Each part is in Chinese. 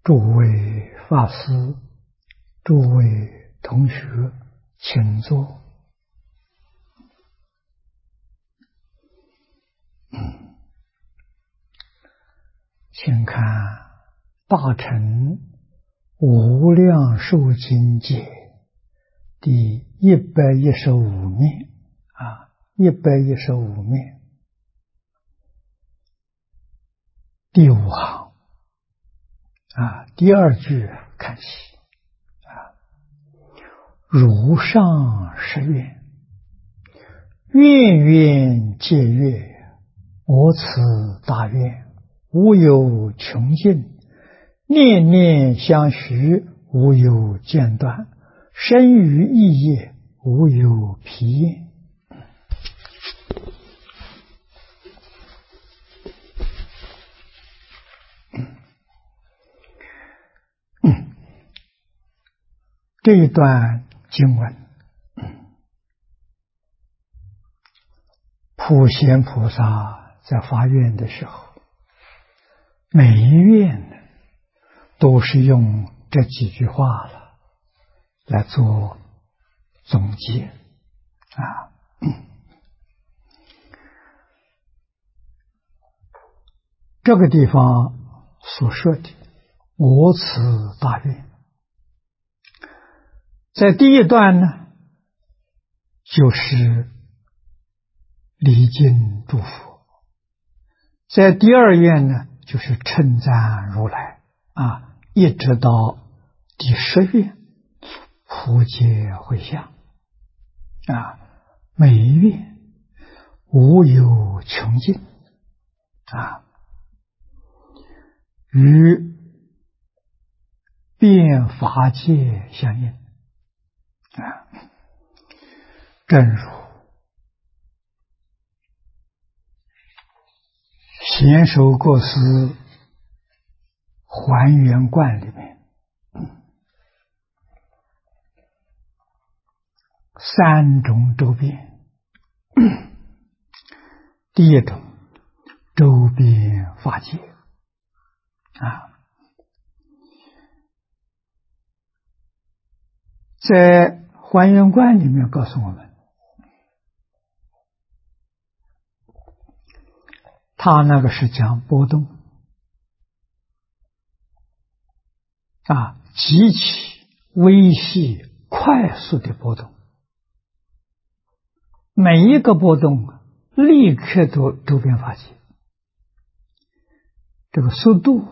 诸位法师，诸位同学，请坐。请看《大乘无量寿经解》第115面115面第5行第2句看起如上十愿，愿愿皆悦，我此大愿无有穷尽，念念相续，无有间断，生于意业，无有疲厌。这一段经文，普贤菩萨在发愿的时候，每一愿都是用这几句话来做总结这个地方所说的我此大愿，在第一段呢，就是礼敬祝福；在第二愿呢，就是称赞如来一直到第10愿，普皆回向每一愿无有穷尽与变法界相应正如贤首过师还原观里面3种周遍，第一种周遍法界在还原观里面告诉我们，他那个是讲波动极其微细快速的波动，每一个波动立刻都周遍法界，这个速度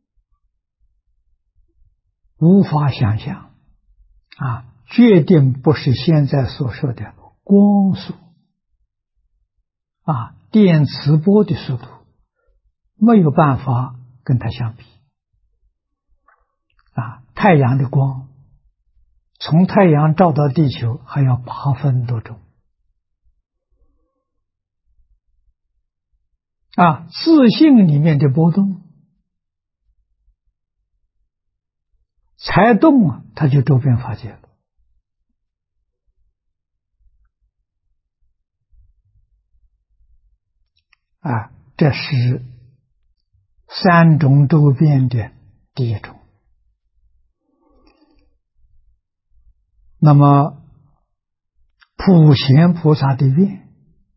无法想象决定不是现在所说的光速电磁波的速度，没有办法跟它相比太阳的光从太阳照到地球还要8分多钟自性里面的波动才动它就周遍法界了这是3种周遍的第一种。那么普贤菩萨的愿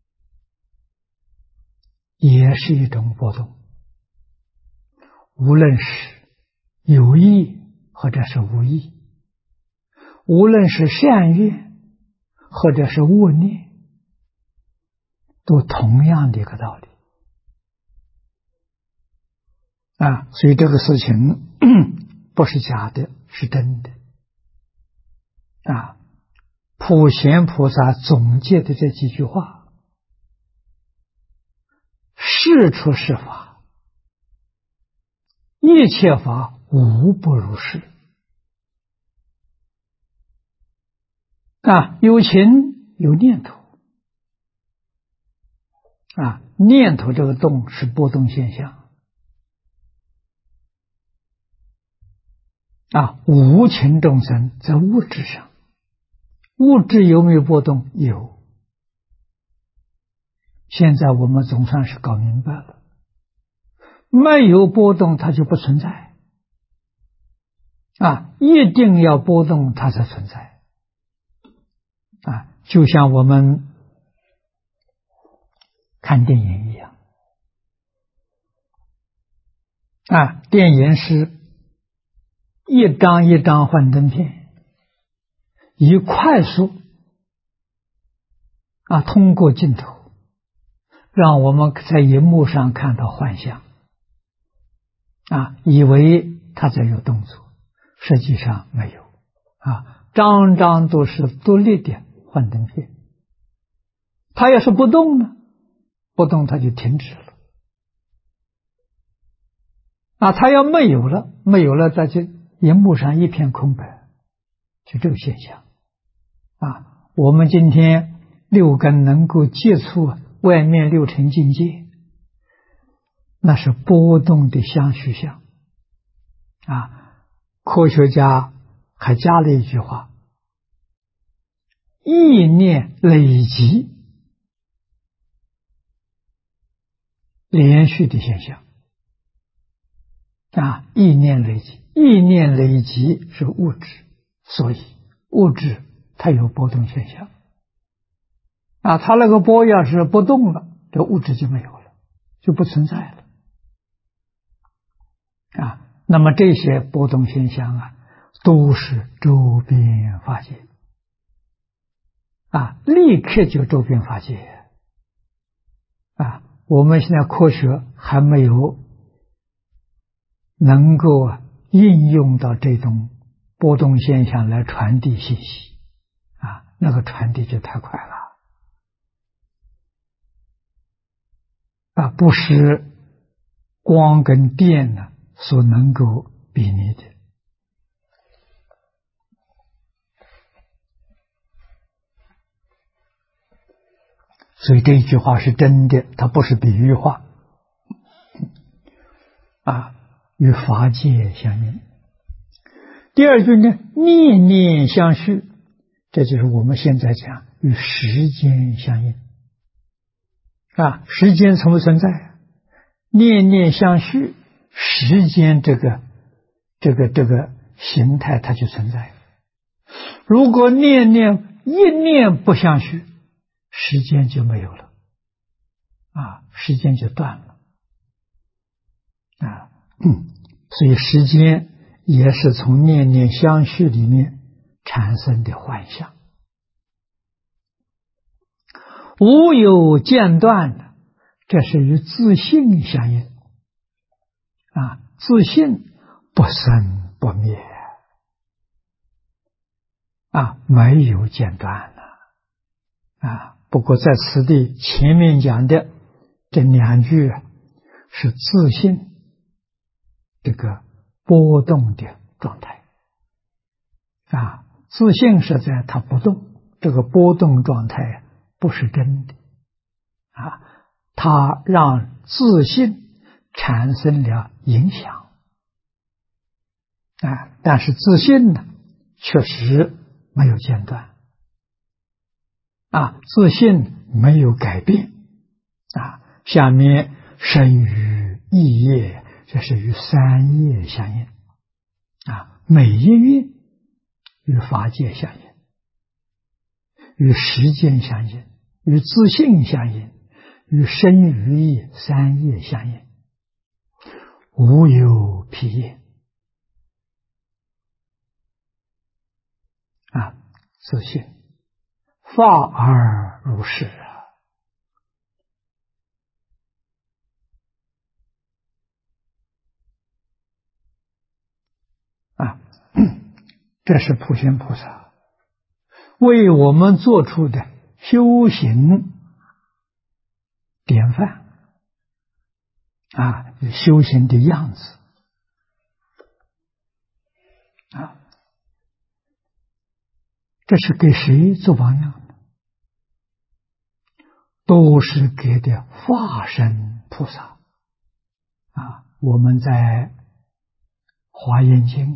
也是一种波动，无论是有意或者是无意，无论是善愿或者是恶念，都同样的一个道理所以这个事情不是假的，是真的普贤菩萨总结的这几句话，是出是法，一切法无不如是有情有念头念头这个动是波动现象无情众生在物质上，物质有没有波动？有。现在我们总算是搞明白了，没有波动它就不存在一定要波动它才存在。就像我们看电影一样。电影是一张一张幻灯片，以快速通过镜头，让我们在荧幕上看到幻象，以为它在有动作，实际上没有，张张都是独立的幻灯片。它要是不动呢，不动它就停止了。它要没有了，在这荧幕上一片空白，就这个现象。我们今天六根能够接触外面六尘境界，那是波动的相续相。科学家还加了一句话：意念累积连续的现象。意念累积是物质，所以物质它有波动现象。它那个波要是不动了，这物质就没有了，就不存在了。那么这些波动现象都是周边法界。立刻就周边法界。我们现在科学还没有能够应用到这种波动现象来传递信息，那个传递就太快了，不是光跟电呢所能够比拟的。所以这一句话是真的，它不是比喻话。与法界相应。第二句呢，念念相续，这就是我们现在讲与时间相应。时间从不存在，念念相续，时间这个形态它就存在。如果一念不相续，时间就没有了，时间就断了。所以时间也是从念念相续里面产生的幻象。无有间断的，这是与自性相应。自性不生不灭，没有间断了。不过在此地前面讲的这两句是自性这个波动的状态。自性是在它不动，这个波动状态不是真的。它让自性产生了影响。但是自性呢，确实没有间断。自性没有改变。下面生于意业，这是与三业相应。每一业与法界相应，与时间相应，与自性相应，与生于意三业相应，无有疲业。自性法而如是。这是普贤菩萨为我们做出的修行典范，修行的样子。这是给谁做榜样的？都是给的化身菩萨。我们在华严经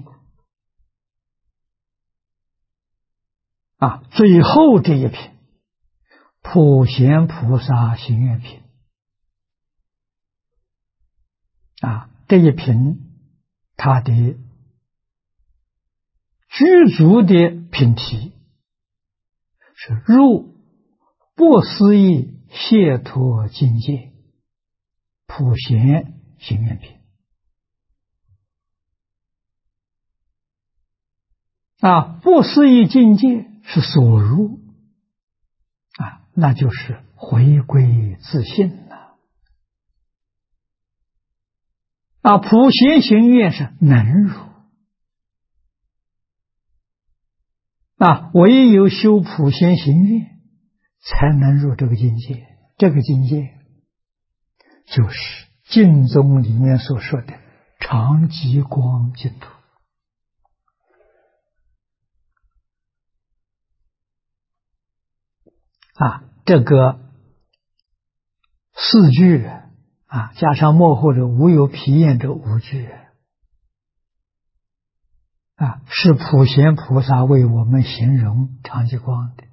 最后这一品普贤菩萨行愿品，这一品它的具足的品体是入不思议解脱境界，普贤行愿品。不思议境界是所入那就是回归自性了。普贤行愿是能入。唯有修普贤行愿，才能入这个境界。这个境界就是净宗里面所说的常寂光净土。这个四句加上幕后的无有疲厌这五句是普贤菩萨为我们形容常寂光的。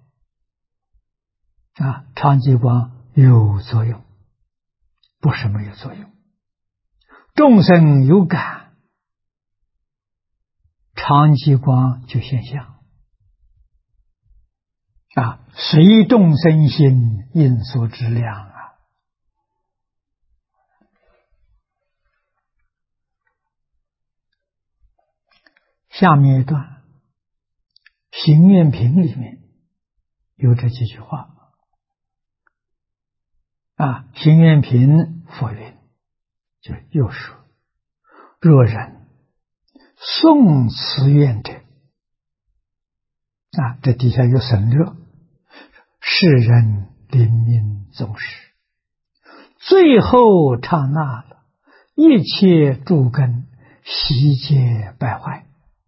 常寂光有作用，不是没有作用。众生有感，常寂光就现象。随众生心，应所知量下面一段行愿品里面有这几句话行愿品佛云，就又说：若人诵此愿者，这底下有省略，世人临命终时，最后刹那了，一切诸根悉皆败坏。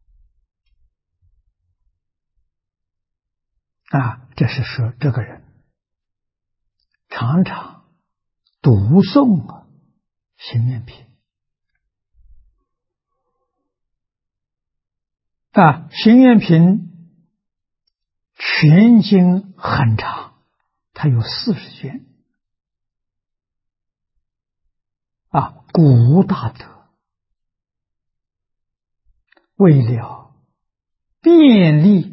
这是说这个人常常读诵行愿品。行愿品全经很长，它有40卷古无大德，为了便利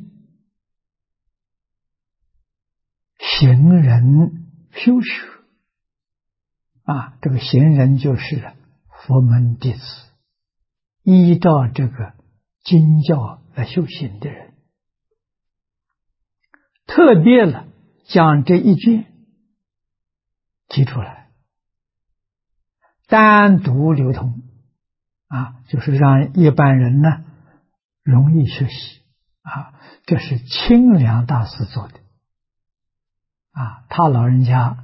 行人修学这个行人就是佛门弟子，依照这个经教来修行的人，特别了将这一卷提出来，单独流通就是让一般人呢容易学习这是清凉大师做的他老人家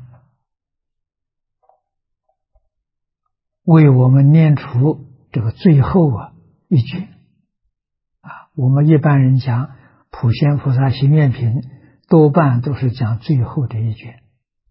为我们念出这个最后一卷我们一般人讲普贤菩萨行愿品，多半都是讲最后的一卷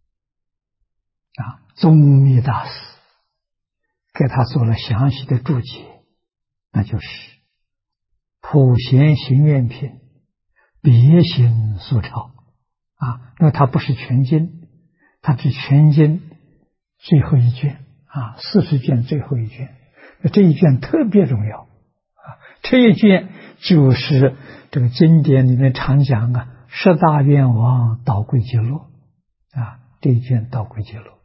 宗密大师给他做了详细的注解，那就是普贤行愿品别行所抄因为它不是全经，它是全经最后一卷40卷最后一卷，这一卷特别重要这一卷就是这个经典里面常讲十大愿王导归极乐这一卷导归极乐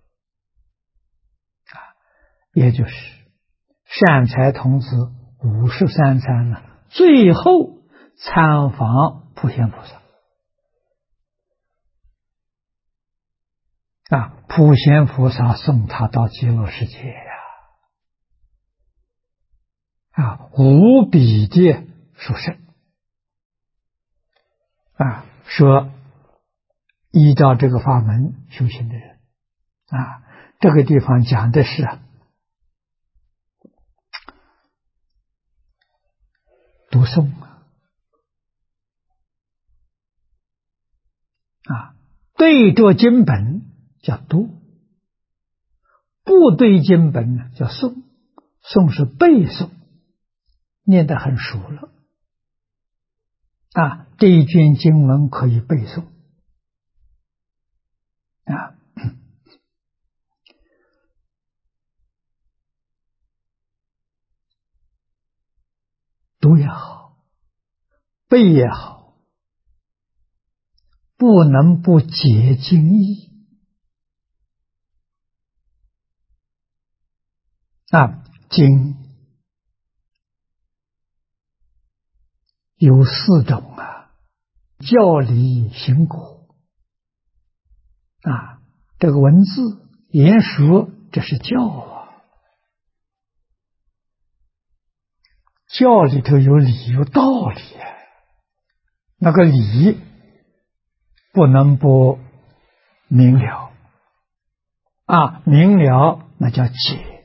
也就是善财童子53参呢，最后参访普贤菩萨普贤菩萨送他到极乐世界无比的殊胜说依照这个法门修行的人这个地方讲的是读诵对着经本叫读，不对经本叫诵。诵是背诵，念得很熟了这一卷经文可以背诵读也好， 背也好，不能不解经义啊。经有4种啊，教理行果啊。这个文字言说，这是教啊。教里头有理有道理啊，那个理不能不明了啊，明了那叫解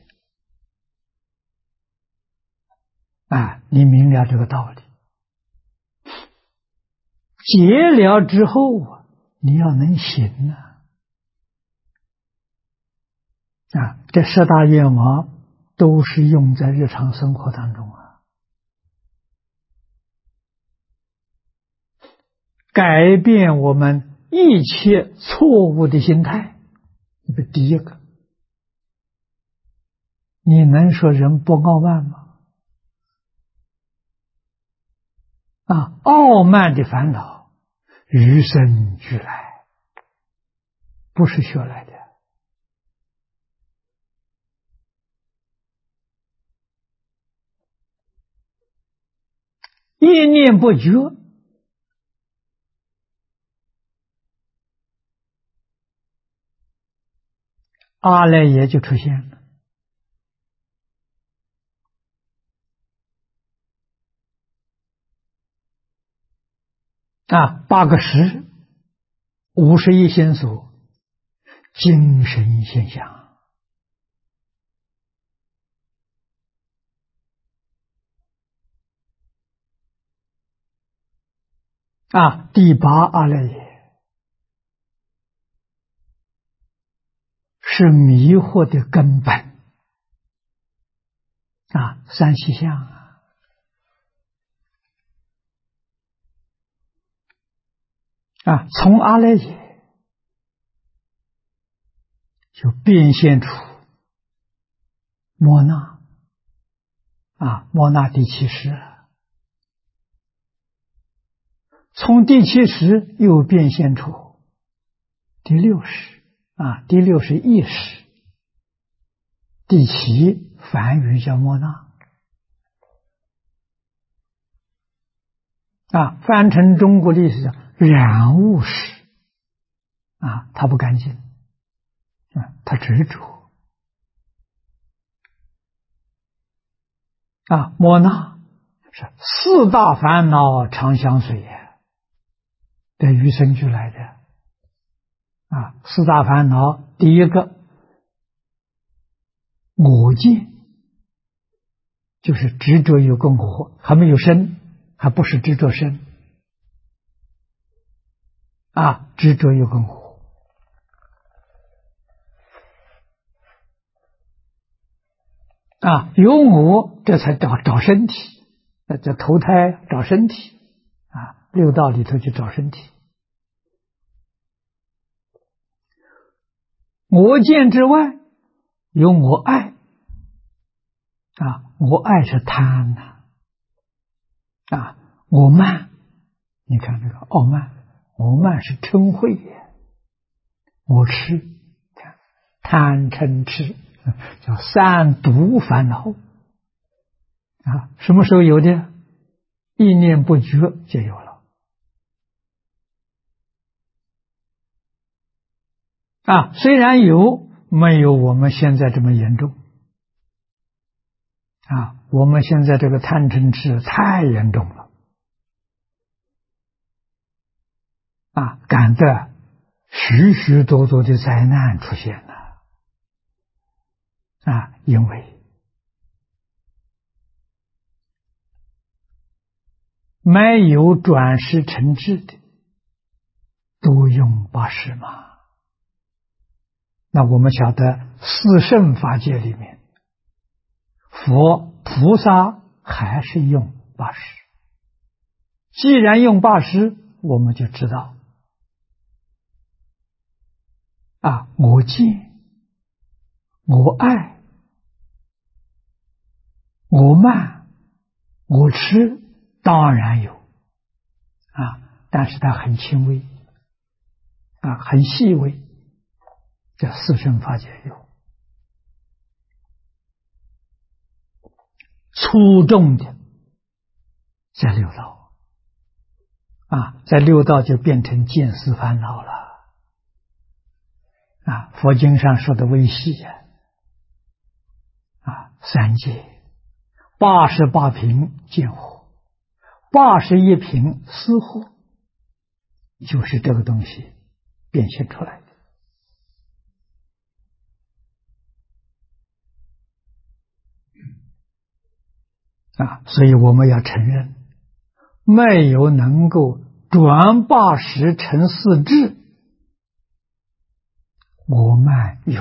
啊，你明了这个道理，解了之后啊，你要能行啊。这10大愿望都是用在日常生活当中啊，改变我们一切错误的心态。这个第一个，你能说人不傲慢吗？傲慢的烦恼与生俱来，不是学来的。一念不觉，阿赖耶就出现了。8个识，51心所，精神现象。第8阿赖耶是迷惑的根本三细相从阿赖耶就变现出摩那摩那第7识，从第7识又变现出第6识第6是意识，第7梵语叫摩那翻成中国历史叫染物识它不干净它执着摩那是4大烦恼常相随的与生俱来的4大烦恼。第一个我见，就是执着有个我，还没有生，还不是执着生执着有个我有我，这才找身体，这投胎找身体六道里头去找身体。我见之外有我爱我爱是贪我慢，你看这个傲慢，我慢是嗔恚我痴，贪嗔痴叫3毒烦恼什么时候有的？一念不觉就有了虽然有，没有我们现在这么严重我们现在这个贪嗔痴太严重了感得许许多多的灾难出现了因为没有转世成智的都用八识嘛。那我们晓得四圣法界里面，佛菩萨还是用八识。既然用八识，我们就知道我见、我爱、我慢、我痴，当然有但是它很轻微，很细微，这四圣法界有。粗重的在六道，在六道就变成见思烦恼了。佛经上说的微细三界88品见惑，81品思惑，就是这个东西变现出来的。所以我们要承认，没有能够转80成4智，我们有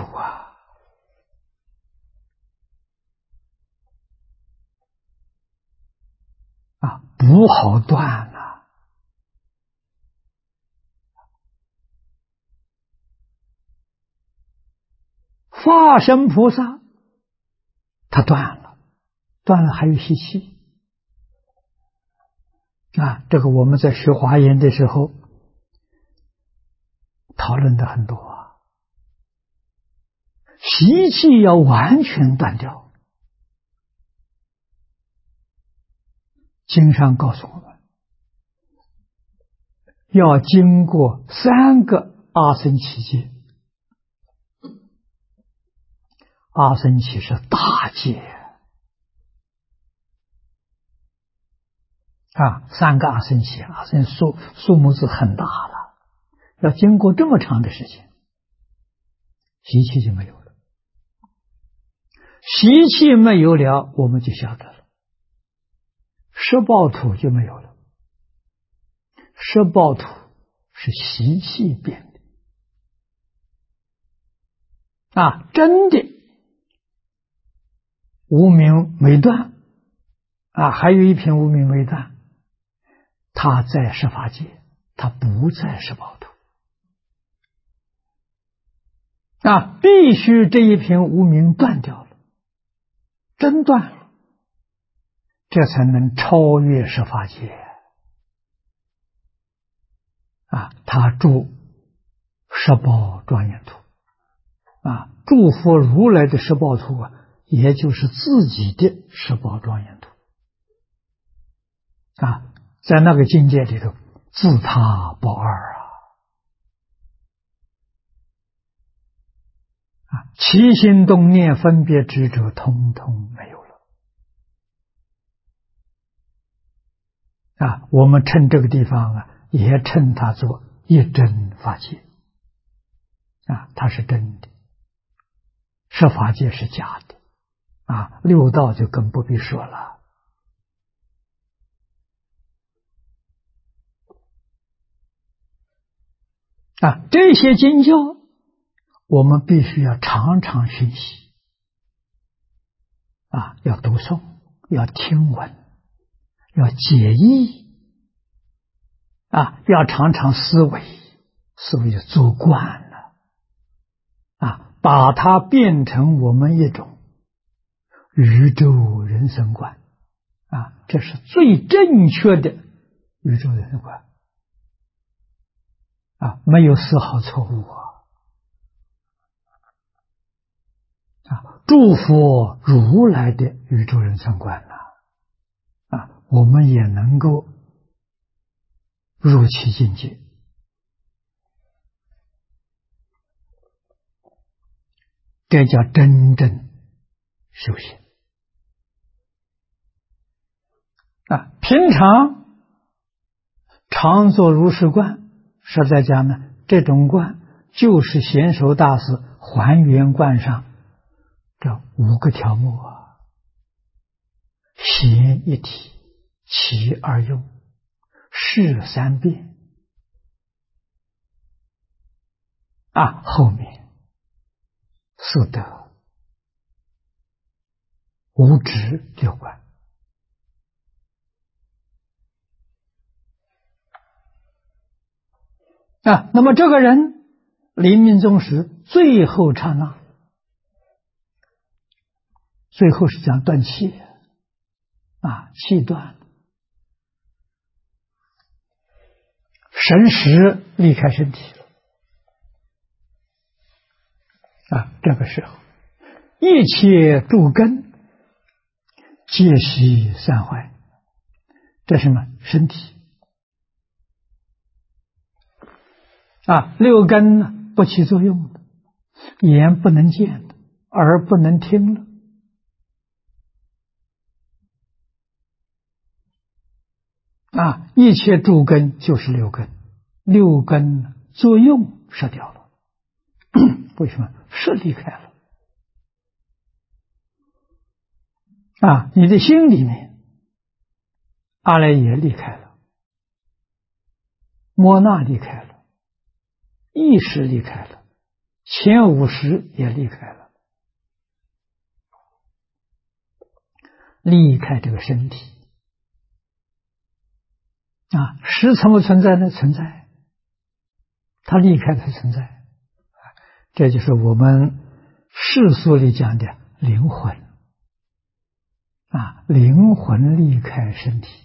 不好断化身菩萨他断了还有习气这个我们在学华严的时候讨论的很多习气要完全断掉。经上告诉我们，要经过3个阿僧祇劫。阿僧祇是大劫3个阿僧祇，阿僧数目是很大了，要经过这么长的时间，习气就没有了。习气没有了，我们就晓得了，十报土就没有了。十报土是习气变的真的无明没断还有一品无明没断，它在十法界，它不在十报土必须这一品无明断掉了，真断了，这才能超越十法界他住十报庄严土诸佛如来的十报土也就是自己的十报庄严土在那个境界里头，自他不二起心动念分别执着通通没有了我们称这个地方也称它做一真法界它是真的，十法界是假的六道就更不必说了这些经教我们必须要常常学习要读诵，要听闻，要解义要常常思维就做惯了把它变成我们一种宇宙人生观这是最正确的宇宙人生观没有丝毫错误诸佛如来的宇宙人生观我们也能够入其境界，这叫真正修行平常常做如是观，实在讲呢，这种观就是贤首大师还原观上这5个条目贤一体，其二用，事3变后面四德无执六观那么这个人临命终时最后刹那，最后是讲断气气断了神识离开身体了这个时候，一切诸根皆悉散坏。这是什么？身体六根呢不起作用的，眼不能见的，耳不能听了。一切诸根就是六根，六根作用失掉了。为什么？是离开了。你的心里面，阿赖耶离开了，摩那离开了，意识离开了，前五识也离开了，离开这个身体。识存不存在呢？存在，它离开它存在。这就是我们世俗里讲的灵魂灵魂离开身体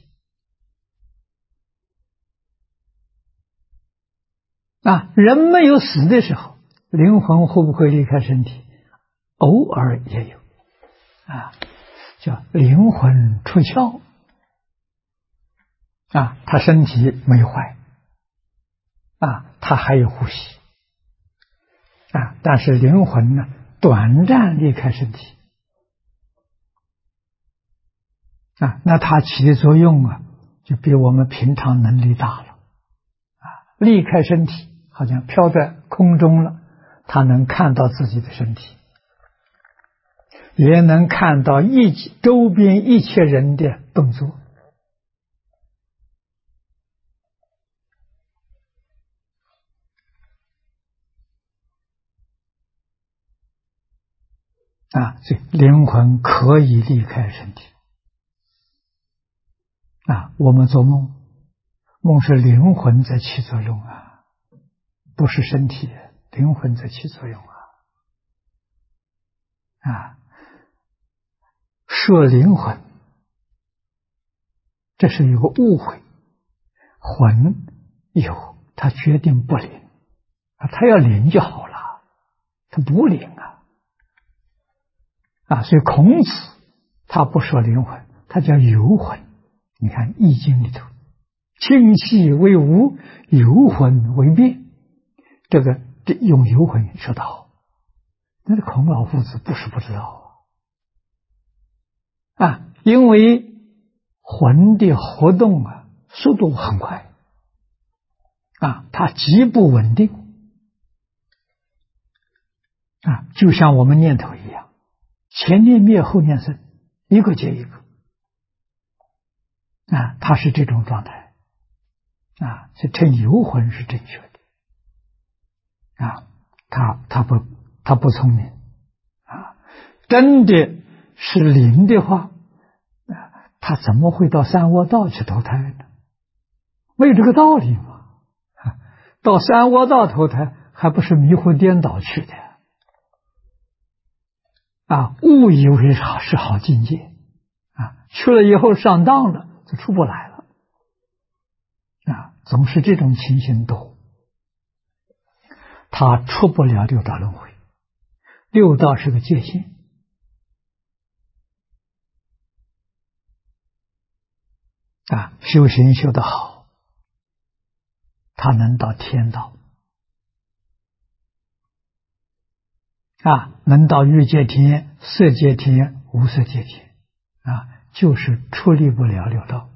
人没有死的时候，灵魂会不会离开身体？偶尔也有叫灵魂出窍他身体没坏他还有呼吸但是灵魂呢，短暂离开身体那它起的作用就比我们平常能力大了离开身体，好像飘在空中了，它能看到自己的身体，也能看到周边一切人的动作所以灵魂可以离开身体我们做梦，梦是灵魂在起作用不是身体，灵魂在起作用摄灵魂，这是有个误会，魂有，他决定不灵他要灵就好了，他不灵所以孔子他不说灵魂，他叫游魂。你看易经里头，清气为无，游魂为变，这用游魂说得好，那个孔老夫子不是不知道因为魂的活动速度很快它极不稳定就像我们念头一样，前念灭后念生，一个接一个它是这种状态所以称游魂是正确的他不聪明真的是灵的话他怎么会到三窝道去投胎呢？没有这个道理嘛到三窝道投胎还不是迷糊颠倒去的误以为是好境界去了以后上当了就出不来了总是这种情形多，他出不了六道轮回。六道是个界限修行修得好，他能到天道能到欲界天、色界天、无色界天就是出离不了六道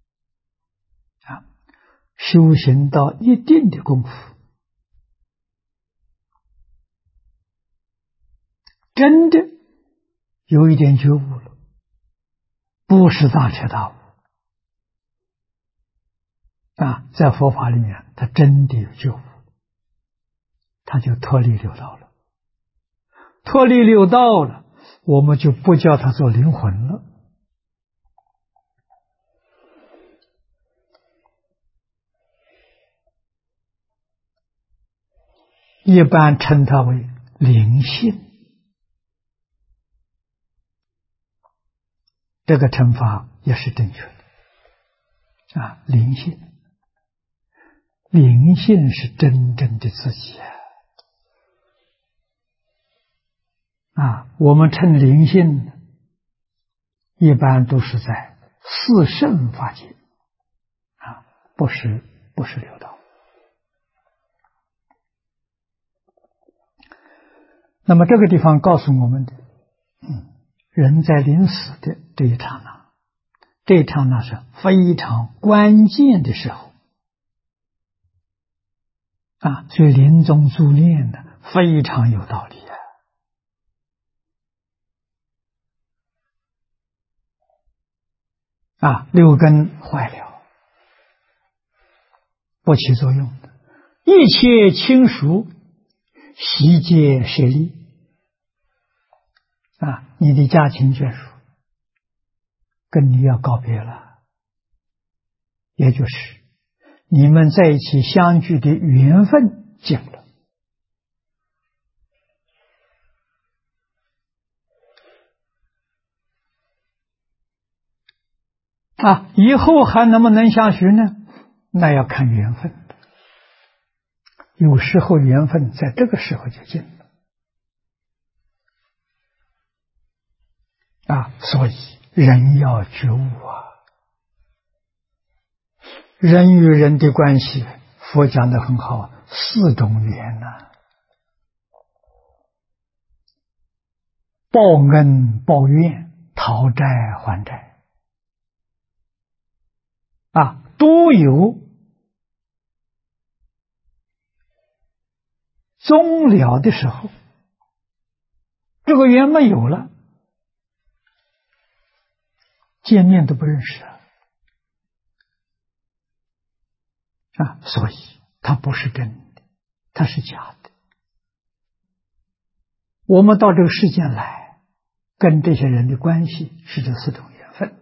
修行到一定的功夫，真的有一点觉悟了，不是大彻大悟在佛法里面他真的有觉悟，他就脱离六道了。脱离六道了，我们就不叫他做灵魂了，一般称它为灵性。这个称法也是正确的灵性。 灵性是真正的自己我们称灵性一般都是在四圣法界不是六道。那么这个地方告诉我们的，人在临死的这一刹那是非常关键的时候所以临终助念的非常有道理六根坏了，不起作用的，一切亲属悉皆舍利你的家亲眷属跟你要告别了，也就是你们在一起相聚的缘分尽了以后还能不能相续呢？那要看缘分，有时候缘分在这个时候就尽了所以人要觉悟人与人的关系，佛讲得很好，四种缘报恩报怨，讨债还债都有终了的时候，这个缘没有了，见面都不认识所以它不是真的，它是假的。我们到这个世间来，跟这些人的关系是这四种缘分。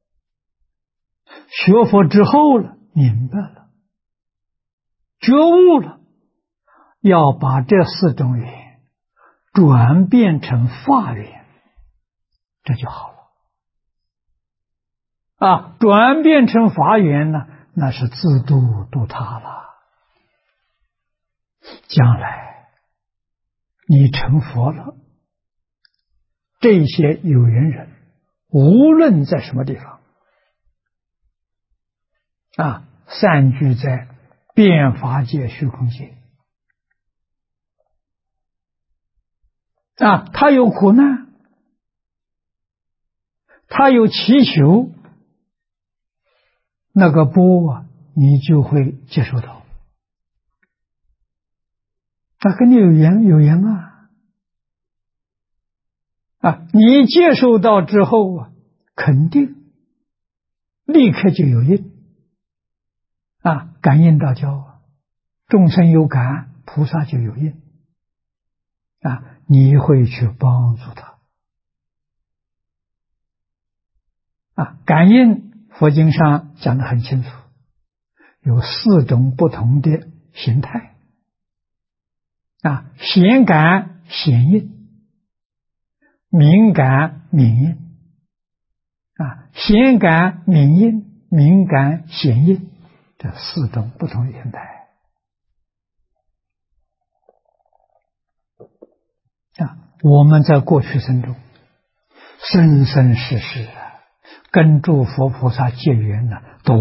学佛之后了，明白了，觉悟了，要把这四种缘转变成法缘，这就好了转变成法缘呢，那是自度度他了。将来你成佛了，这些有缘人无论在什么地方散居在变法界虚空界他有苦难，他有祈求，那个波你就会接受到跟你有缘你接受到之后肯定立刻就有应感应道交众生有感，菩萨就有应你会去帮助他感应佛经上讲得很清楚，有四种不同的形态显感显应，敏感敏应显感敏应，敏感显应，这四种不同形态我们在过去生中生生世世跟诸佛菩萨结缘多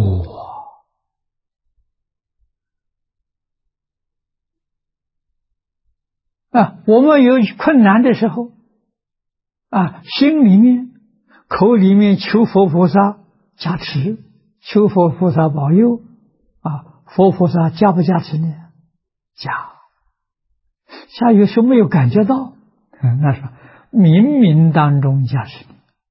我们有困难的时候心里面口里面求佛菩萨加持，求佛菩萨保佑佛菩萨加不加持呢？加有时候没有感觉到那是冥冥当中加持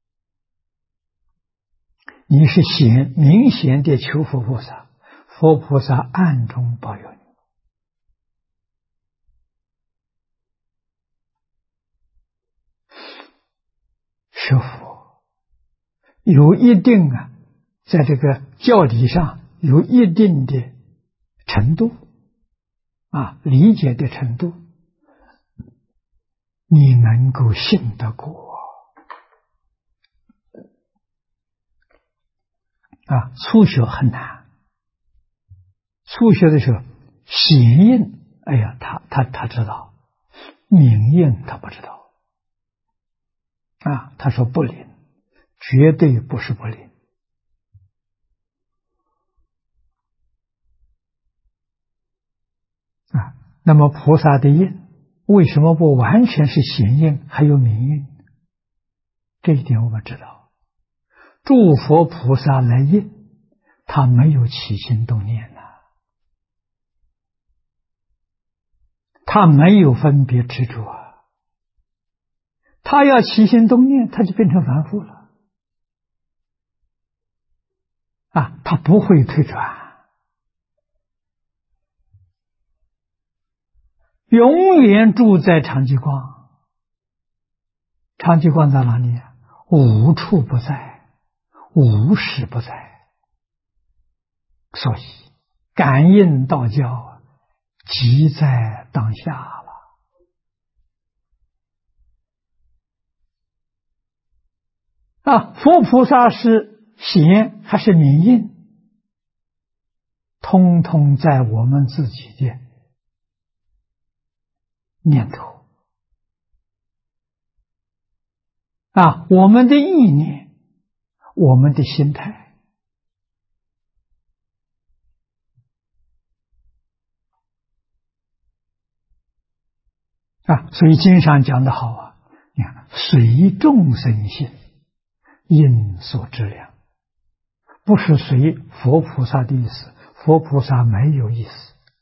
你是明显的求佛菩萨，佛菩萨暗中保佑你学佛有一定在这个教理上有一定的程度理解的程度，你能够信得过初学很难， 初学的时候，显应，哎呀，他知道，明应他不知道。啊，他说不灵，绝对不是不灵。啊，那么菩萨的应为什么不完全是显应，还有明应？这一点我们知道，诸佛菩萨来应，他没有起心动念呐，他没有分别执着啊。他要起心动念，他就变成凡夫了。啊，他不会退转，永远住在常寂光。常寂光在哪里？无处不在，无时不在。所以感应道教即在当下了。啊，佛菩萨是显还是明应，通通在我们自己的念头啊，我们的意念，我们的心态啊。所以经上讲得好啊，你看随众生心，因所知量，不是随佛菩萨的意思，佛菩萨没有意思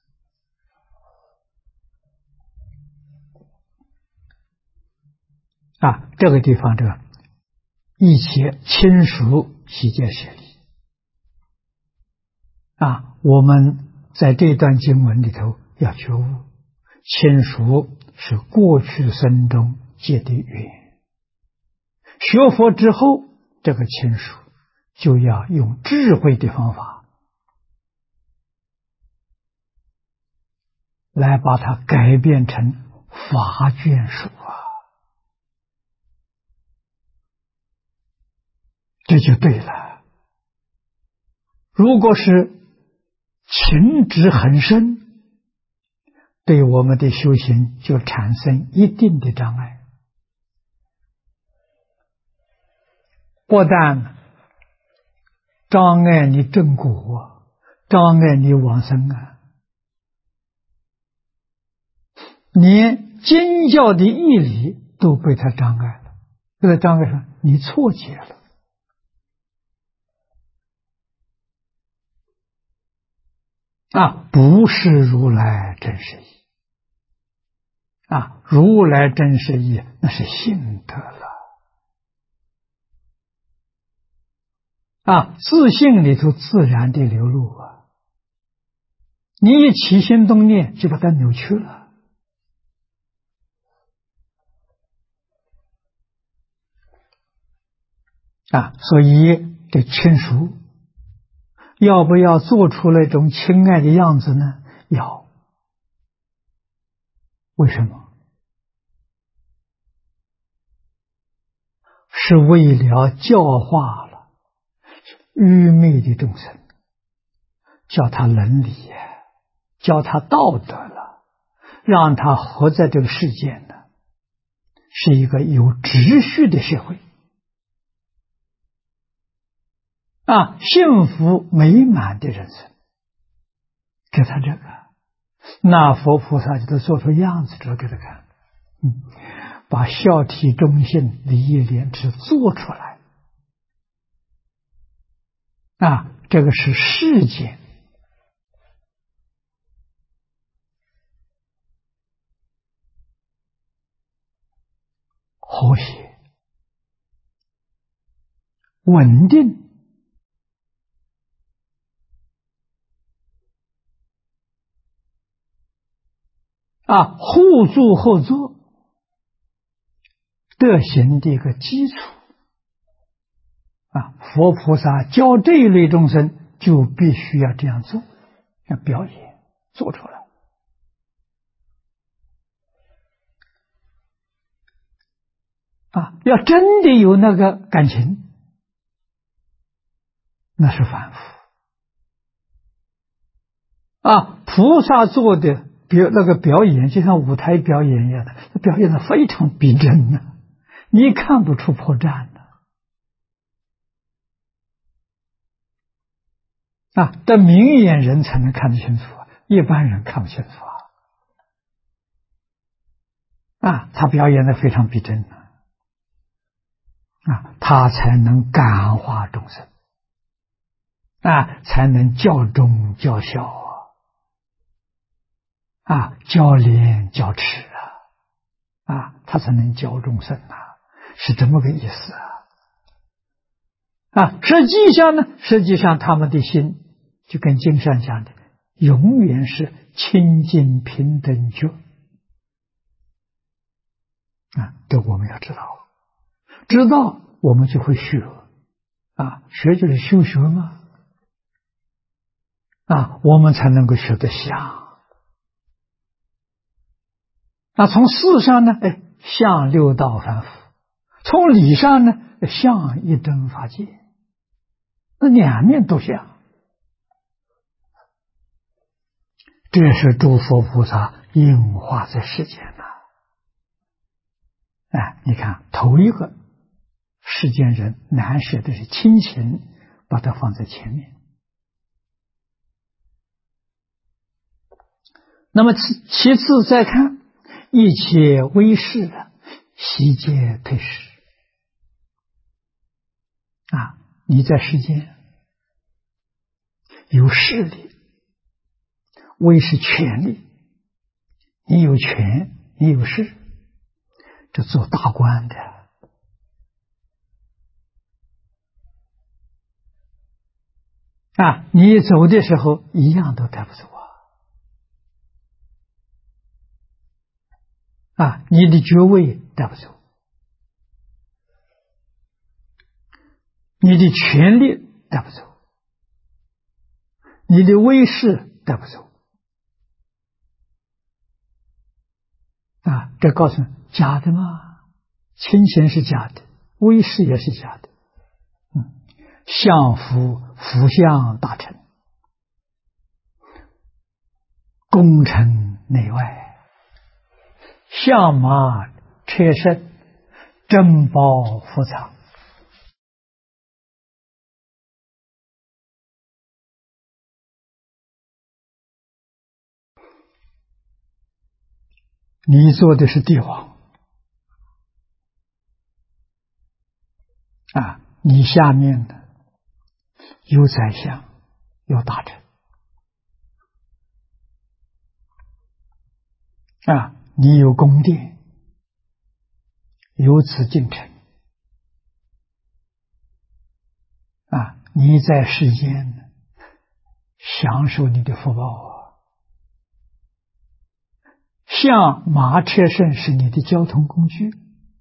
啊。这个地方这个一切亲属悉皆舍利啊，我们在这段经文里头要觉悟，亲属是过去生中结的缘，学佛之后，这个亲属就要用智慧的方法来把它改变成法眷属啊，这就对了。如果是情执很深，对我们的修行就产生一定的障碍，不但障碍你正果，障碍你往生啊，连经教的义理都被他障碍了。这个障碍上，你错解了啊，不是如来真实义啊，如来真实义那是信德了啊，自信里头自然的流露啊，你一起心动念就把它扭曲了啊。所以这亲属要不要做出那种亲爱的样子呢？要。为什么？是为了教化了愚昧的众生，教他伦理，教他道德了，让他活在这个世间呢，是一个有秩序的社会啊，幸福美满的人生。给他这个，那佛菩萨就都做出样子出来给他看，把孝悌忠信礼义廉耻做出来啊，这个是世间和谐稳定啊，互助合作德行的一个基础啊。佛菩萨教这一类众生，就必须要这样做，要表演做出来啊。要真的有那个感情，那是凡夫菩萨做的那个表演，就像舞台表演一样的，表演的非常逼真呢，你看不出破绽的。但明眼人才能看得清楚，一般人看不清楚他表演的非常逼真他才能感化众生才能教忠教孝教廉教耻他才能教众生是这么个意思实际上他们的心就跟经上讲的，永远是清净平等觉这我们要知道，知道我们就会学学就是修学嘛我们才能够学得像从事上呢，向六道凡夫；从理上呢，向一真法界。那两面都像，这是诸佛菩萨应化在世间你看头一个世间人难舍的是亲情，把它放在前面。那么其次再看一切微事的悉皆退失你在世间有势力，微是权力，你有权，你有势，这做大官的你走的时候一样都带不走你的爵位带不走，你的权力带不走，你的威势带不走这告诉你假的嘛，亲情是假的，威势也是假的相福福相大成，功成内外，相马车胜，珍宝福藏你做的是帝王你下面的有宰相，有大臣你有宫殿，有紫禁城你在世间享受你的福报像马车胜是你的交通工具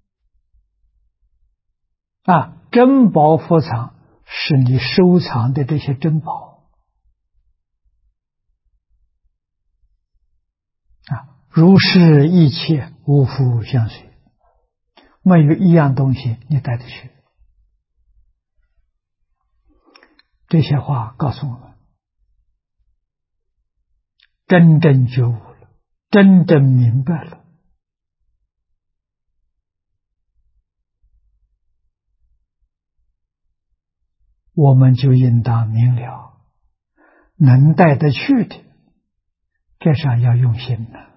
珍宝福藏是你收藏的这些珍宝如是一切无复相随，没有一样东西你带得去。这些话告诉我们，真正觉悟了，真正明白了，我们就应当明了，能带得去的，这上要用心的；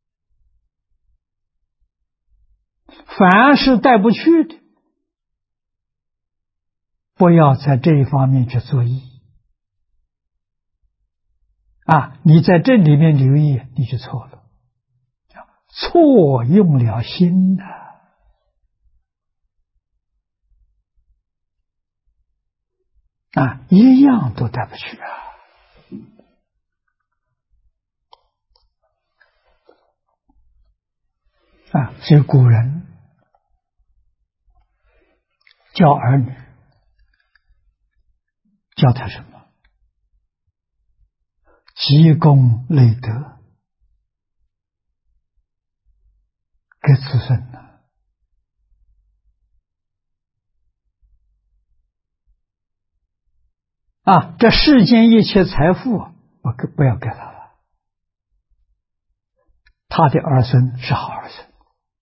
凡是带不去的，不要在这一方面去作意你在这里面留意，你就错了，错用了心一样都带不去所以古人教儿女，教他什么？积功累德给子孙这世间一切财富不要给他了他的儿孙是好儿孙。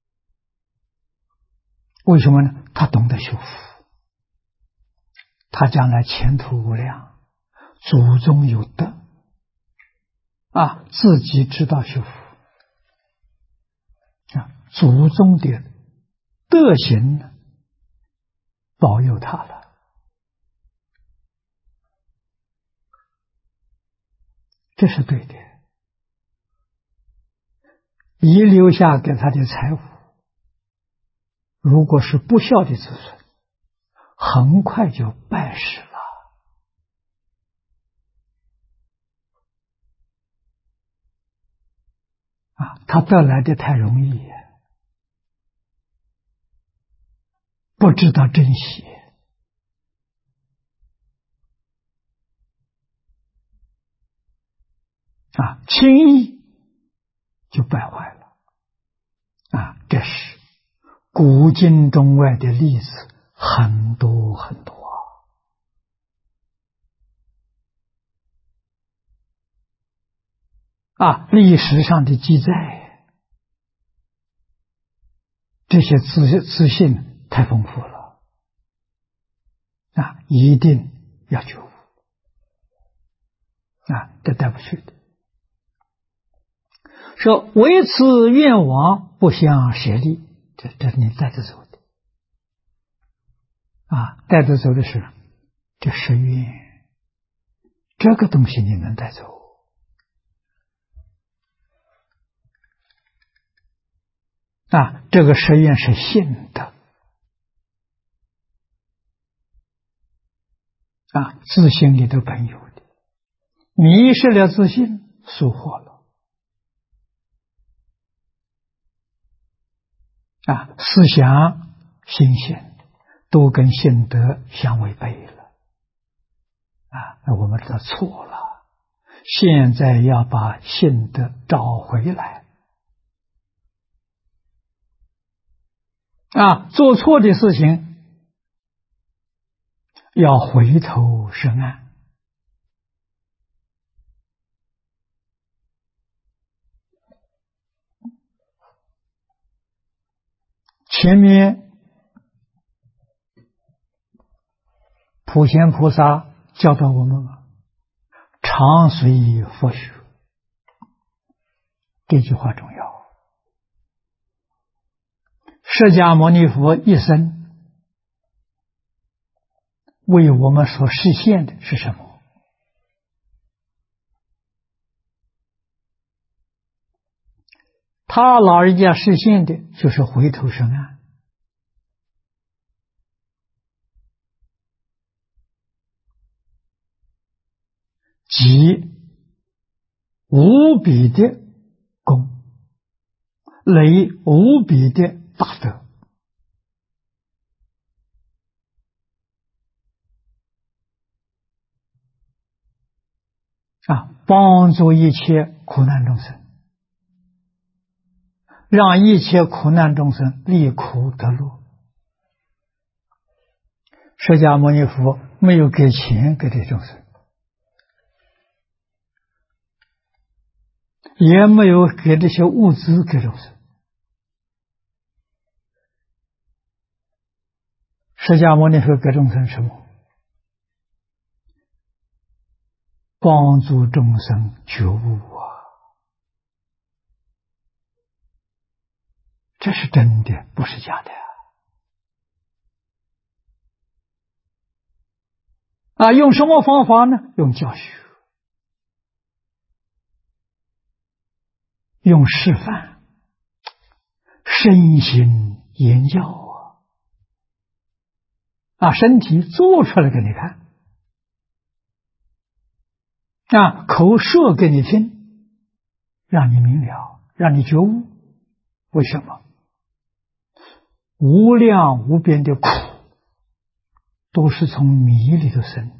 为什么呢？他懂得修福，他将来前途无量，祖宗有德自己知道修福祖宗的德行保佑他了，这是对的。遗留下给他的财物，如果是不孝的子孙，很快就败失了他得来的太容易，不知道珍惜轻易就败坏了这是古今中外的例子很多很多历史上的记载，这些资讯太丰富了一定要觉悟这带不去的。说唯此愿望不相舍利，这是你带着走的带着走的是这十愿，这个东西你能带走这个十愿是信的自信里头本有的，迷失了自信，疏忽了思想心性都跟性德相违背了那我们知道错了，现在要把性德找回来做错的事情要回头是岸前面普贤菩萨教导我们常随佛学，这句话重要。释迦牟尼佛一生为我们所实现的是什么？他老人家实现的就是回头是岸即无比的功，累无比的大德帮助一切苦难众生，让一切苦难众生离苦得乐。释迦牟尼佛没有给钱给这众生，也没有给这些物资给众生。释迦牟尼佛给众生什么？帮助众生觉悟这是真的，不是假的用什么方法呢？用教学，用示范，身心言教身体做出来给你看口说给你听，让你明了，让你觉悟。为什么？无量无边的苦都是从迷里头生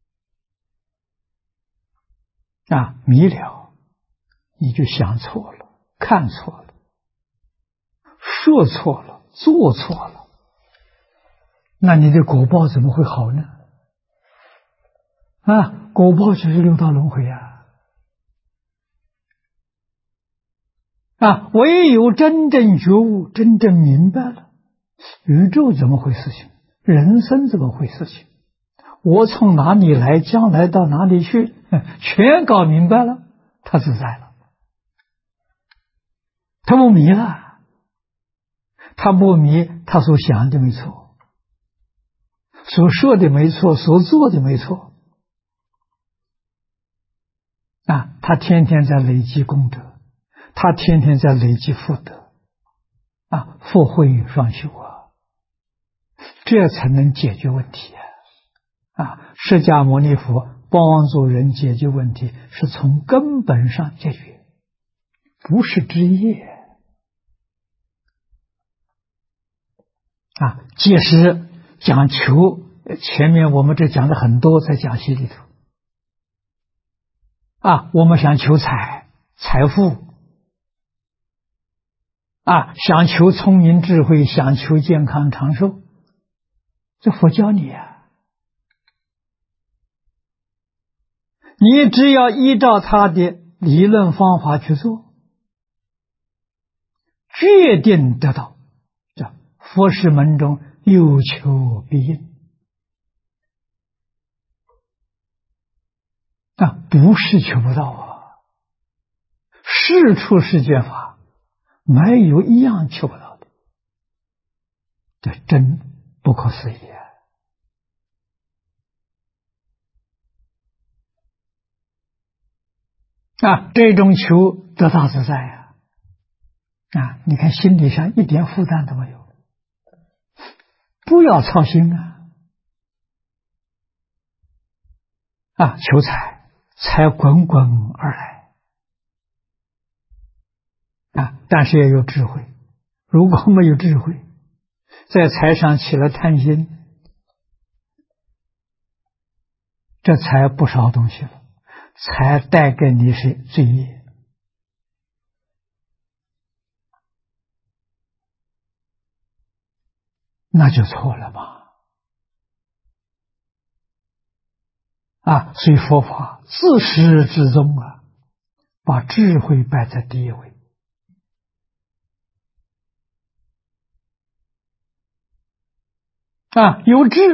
的迷了你就想错了，看错了，说错了，做错了，那你的果报怎么会好呢？果报就是六道轮回唯有真正觉悟，真正明白了，宇宙怎么回事情，人生怎么回事情，我从哪里来，将来到哪里去，全搞明白了，他自在了，他不迷了，他不迷，他所想的没错，所说的没错，所做的没错，他天天在累积功德，他天天在累积福德，福慧双修这才能解决问题释迦牟尼佛帮助人解决问题，是从根本上解决，不是枝叶解释讲求，前面我们这讲了很多，在讲习里头我们想求财富想求聪明智慧，想求健康长寿，这佛教你你只要依照他的理论方法去做，决定得到。这佛事门中有求必应不是求不到事出世间法没有一样求不到的，这真不可思议这种求得大自在你看心理上一点负担都没有，不要操心求财滚滚而来但是要有智慧，如果没有智慧，在财上起了贪心，这财不少东西了，财带给你是罪业，那就错了嘛所以佛法自始至终把智慧摆在第一位有智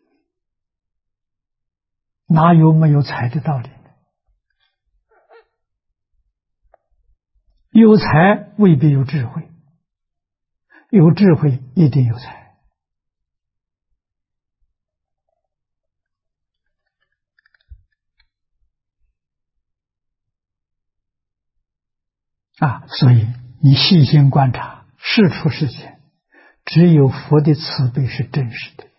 哪有没有财的道理呢？有财未必有智慧，有智慧一定有财所以你细心观察，事出世间，只有佛的慈悲是真实的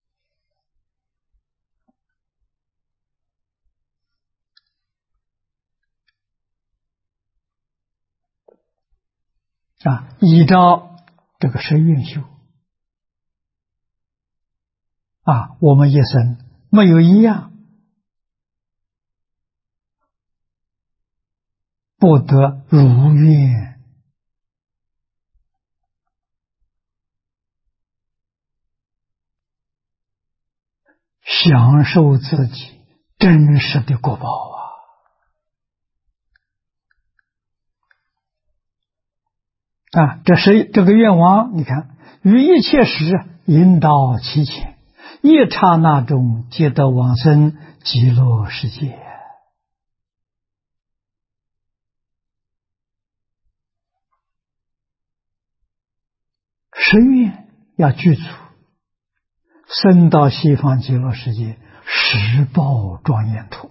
依照这个十愿修我们一生没有一样不得如愿享受自己真实的果报这个愿望，你看于一切时引导其前，一刹那中皆得往生极乐世界十愿要具足，生到西方极乐世界，实报庄严土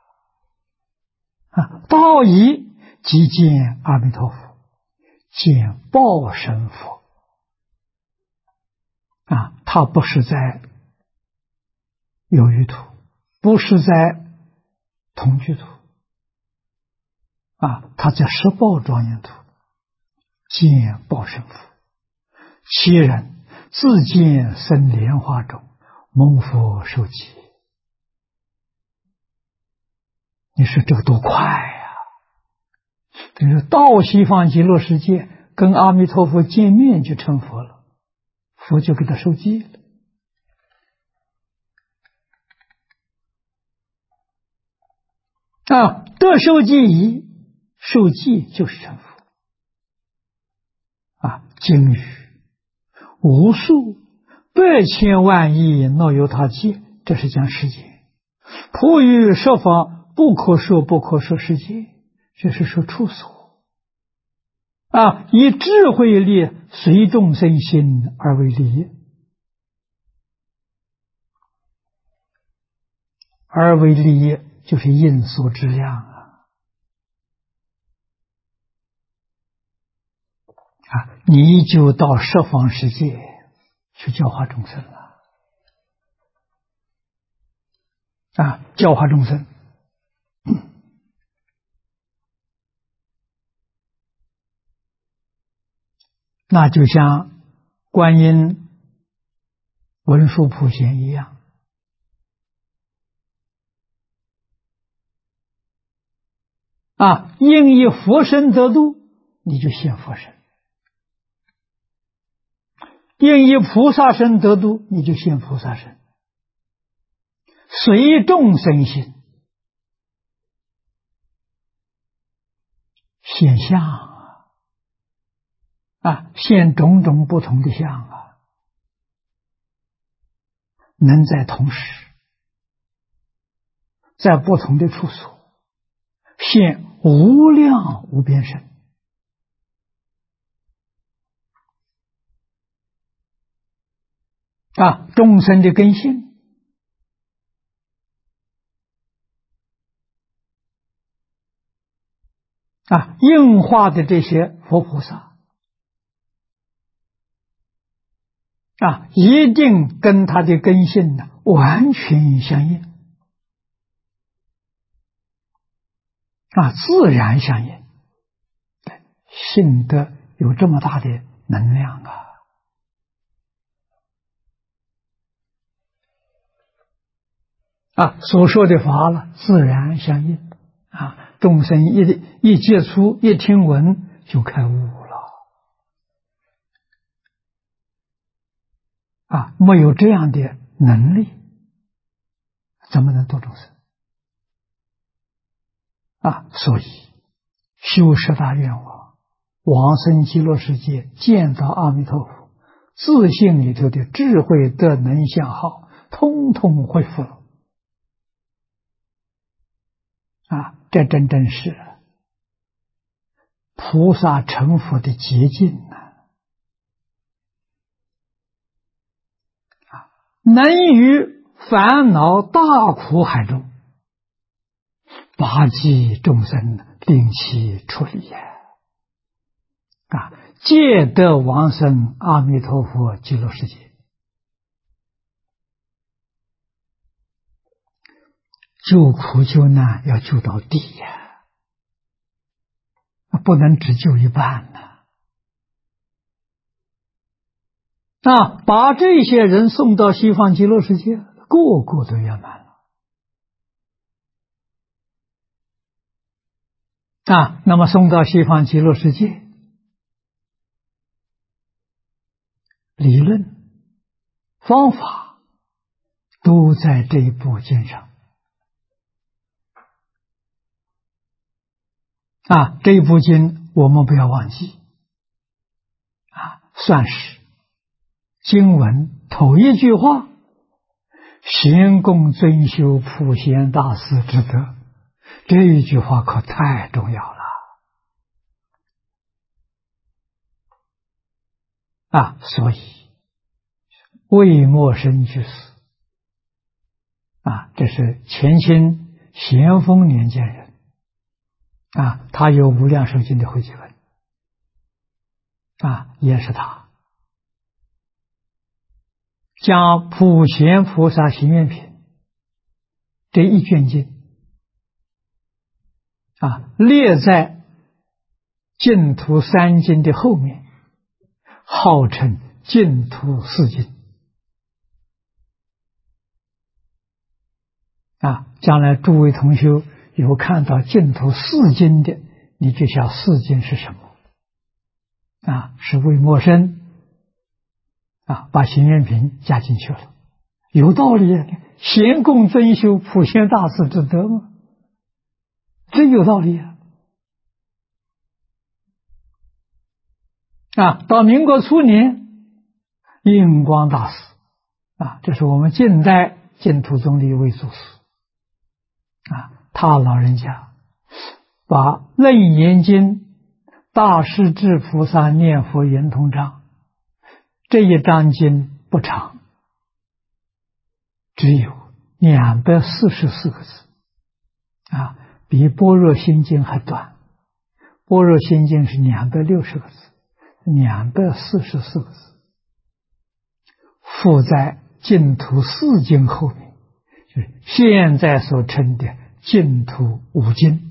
道义即见阿弥陀佛，见报身佛他不是在有余土，不是在同居土他在十报庄严土见报身佛，其人自见生莲花中，蒙佛受记。你说这个多快等于到西方极乐世界跟阿弥陀佛见面就成佛了，佛就给他受记了得受记已，受记就是成佛经语无数百千万亿若有他界，这是讲世界。普于十方不可说不可说世界，这是说处所。以智慧力随众生心而为利，而为利就是因所之量你就到十方世界去教化众生了教化众生。那就像观音文殊普贤一样应以佛身得度，你就现佛身；应以菩萨身得度，你就现菩萨身。随众生心，现相现种种不同的相能在同时，在不同的处所现无量无边身众生的根性应化的这些佛菩萨一定跟他的根性完全相应自然相应，性德有这么大的能量所说的法了，自然相应众生一接触一听闻就开悟了没有这样的能力，怎么能度众生所以修十大愿望，往生极乐世界，见到阿弥陀佛，自信里头的智慧德能相好通通恢复了这真正是菩萨成佛的捷径能于烦恼大苦海中拔济众生，令其出离皆得往生阿弥陀佛极乐世界。救苦救难要救到底不能只救一半把这些人送到西方极乐世界，个个都圆满了那么送到西方极乐世界，理论方法都在这一部经上这一部经我们不要忘记算是经文头一句话，贤供尊修普贤大士之德，这一句话可太重要了所以未末生居士这是前清咸丰年间人他有无量寿经的汇集本也是他将普贤菩萨行愿品这一卷经列在净土三经的后面，号称净土四经将来诸位同学有看到净土四经的，你就晓四经是什么是为陌生把行愿品加进去了，有道理贤供尊修普贤大士之德吗？真有道理到民国初年，印光大师这是我们近代净土宗的一位祖师他老人家把《楞严经》大势至菩萨念佛圆通章这一章经不长，只有244个字比《般若心经》还短。《般若心经》是260个字，244个字，附在净土四经后面，就是现在所称的净土五经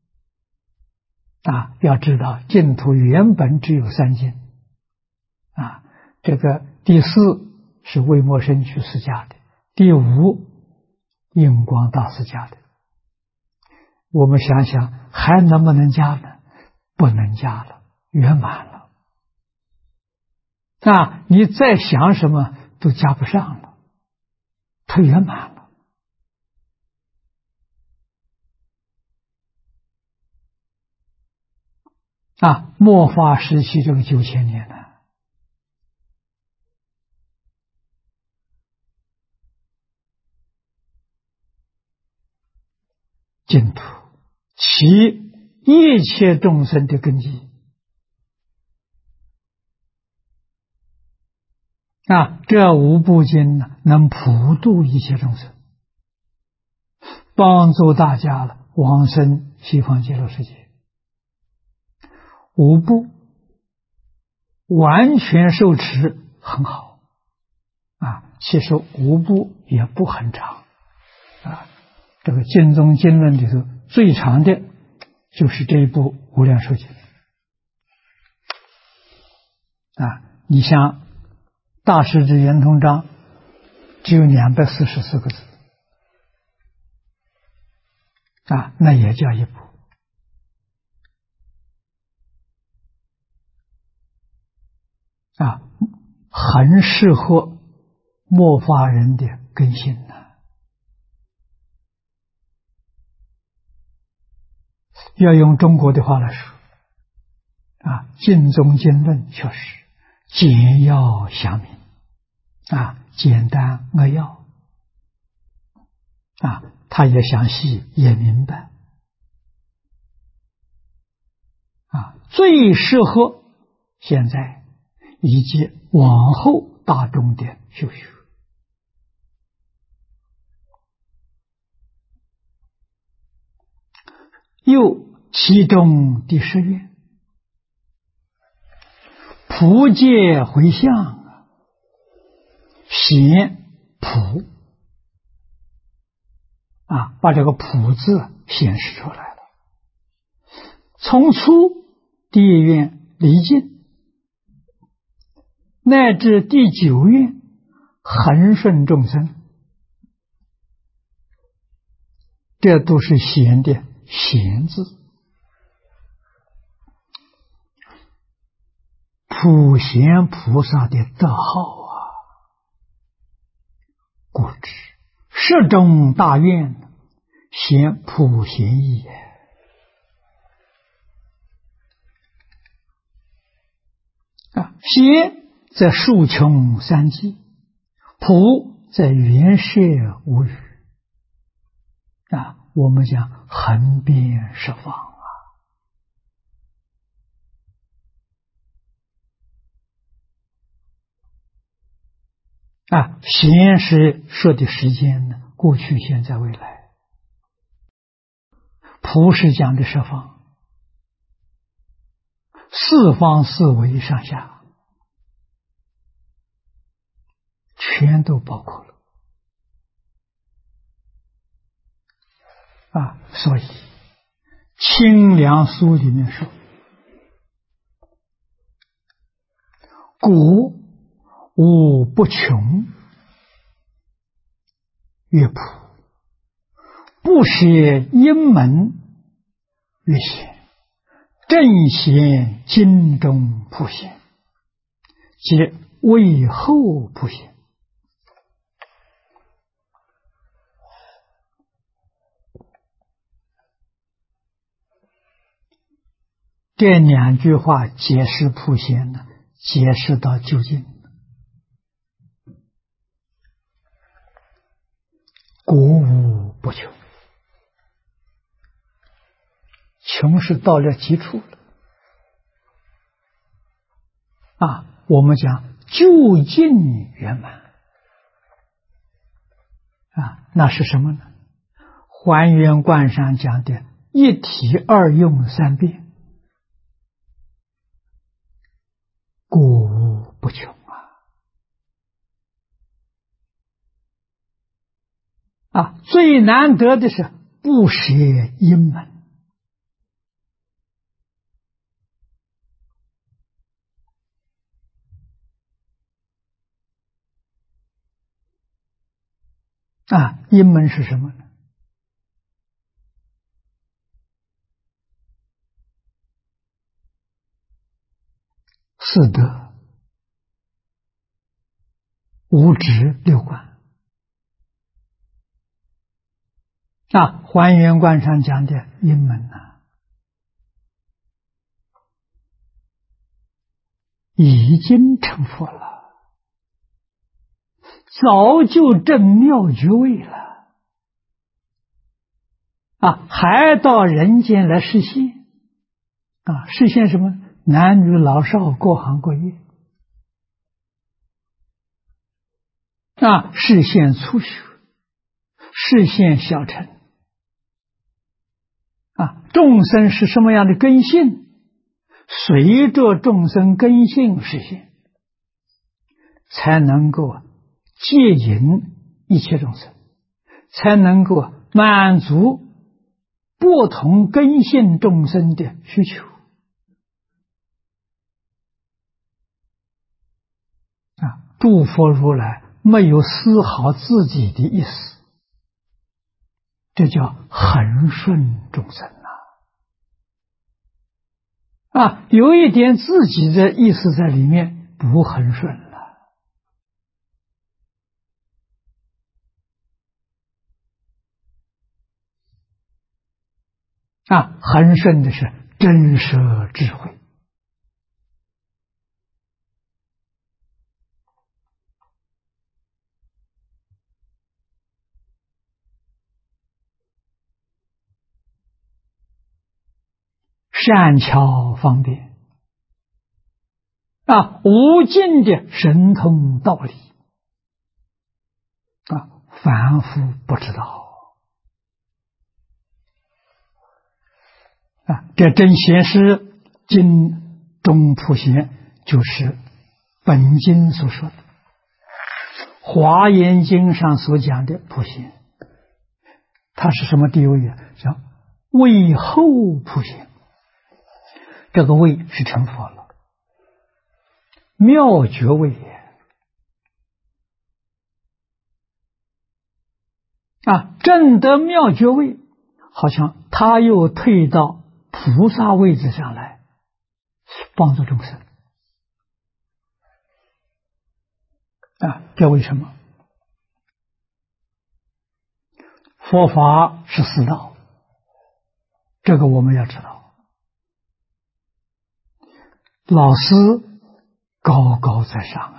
要知道净土原本只有3经这个第4是维摩诪居士家的，第5印光大师家的。我们想想还能不能加呢？不能加了，圆满了你再想什么都加不上了，它圆满了末法时期这个9000年呢，净土其一切众生的根基这5部经呢，能普度一切众生，帮助大家往生西方极乐世界。5部完全受持很好其实5部也不很长这个经中经论里头最长的就是这一部《无量寿经》你像大势至圆通章只有244个字那也叫一部很适合末法人的根性要用中国的话来说经中经论确实简要详明简单扼要他也详细也明白最适合现在以及往后大众的修学又其中第10愿普界回向显普把这个普字显示出来了。从初第1愿离尽乃至第9愿恒顺众生，这都是显的显字，普贤菩萨的德号故知十种大愿显普贤意也。显在数穷三际，普在圆摄无余我们讲横遍十方显是说的时间呢，过去现在未来，普是讲的十方，四方四维上下全都包括了所以清凉书里面说古无不穷乐谱，不舍阴门乐显，正显经中普显，即为后普显。这2句话解释普显呢， 解释到究竟，国无不穷，穷是到了极处了。我们讲究竟圆满那是什么呢？还原观上讲的一体二用三变，国无不穷最难得的是不舍因门因门是什么呢？四德、五指、六观还原观上讲的因门已经成佛了，早就证妙觉位了还到人间来实现实现什么？男女老少各行各业实现初学，实现小乘众生是什么样的根性，随着众生根性实现，才能够接引一切众生，才能够满足不同根性众生的需求诸佛如来没有丝毫自己的意思，这叫恒顺众生有一点自己的意思在里面，不恒顺了恒顺的是真实智慧善巧方便无尽的神通道理凡夫不知道这真显示经中普贤就是本经所说的华严经上所讲的普贤，他是什么地位叫位后普贤，这个位是成佛了，妙觉位也证得妙觉位，好像他又退到菩萨位置上来帮助众生这为什么？佛法是四道，这个我们要知道。老师高高在上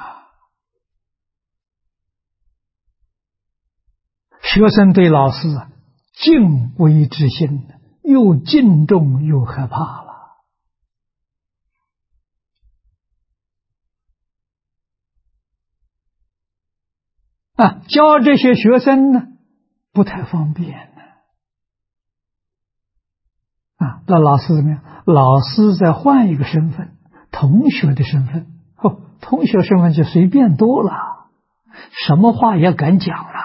学生对老师敬畏之心，又敬重又害怕了教这些学生呢不太方便那老师怎么样？老师再换一个身份，同学的身份同学身份就随便多了，什么话也敢讲了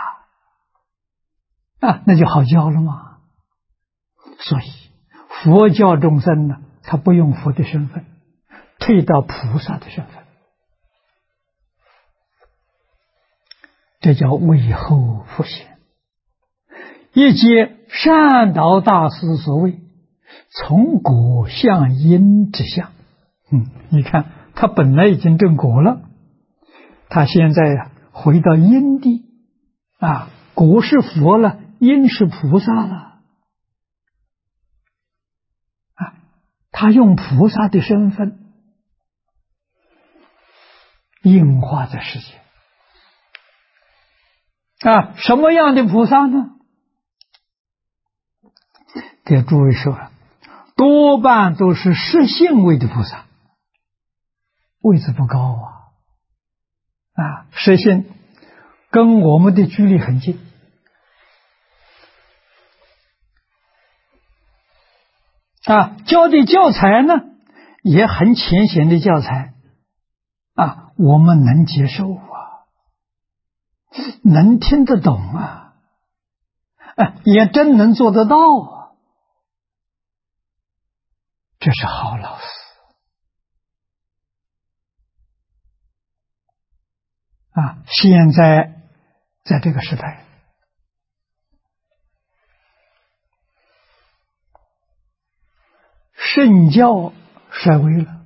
那就好教了嘛。所以佛教众生呢，他不用佛的身份，退到菩萨的身份，这叫位后复显。一接善导大师所谓从果向因之相你看他本来已经证果了，他现在回到因地果是佛了，因是菩萨了他用菩萨的身份应化在世间。什么样的菩萨呢？给诸位说了，多半都是实性位的菩萨，位置不高实性跟我们的距离很近教的教材呢也很浅显的教材我们能接受能听得懂也真能做得到这是好老师现在在这个时代，圣教衰微了，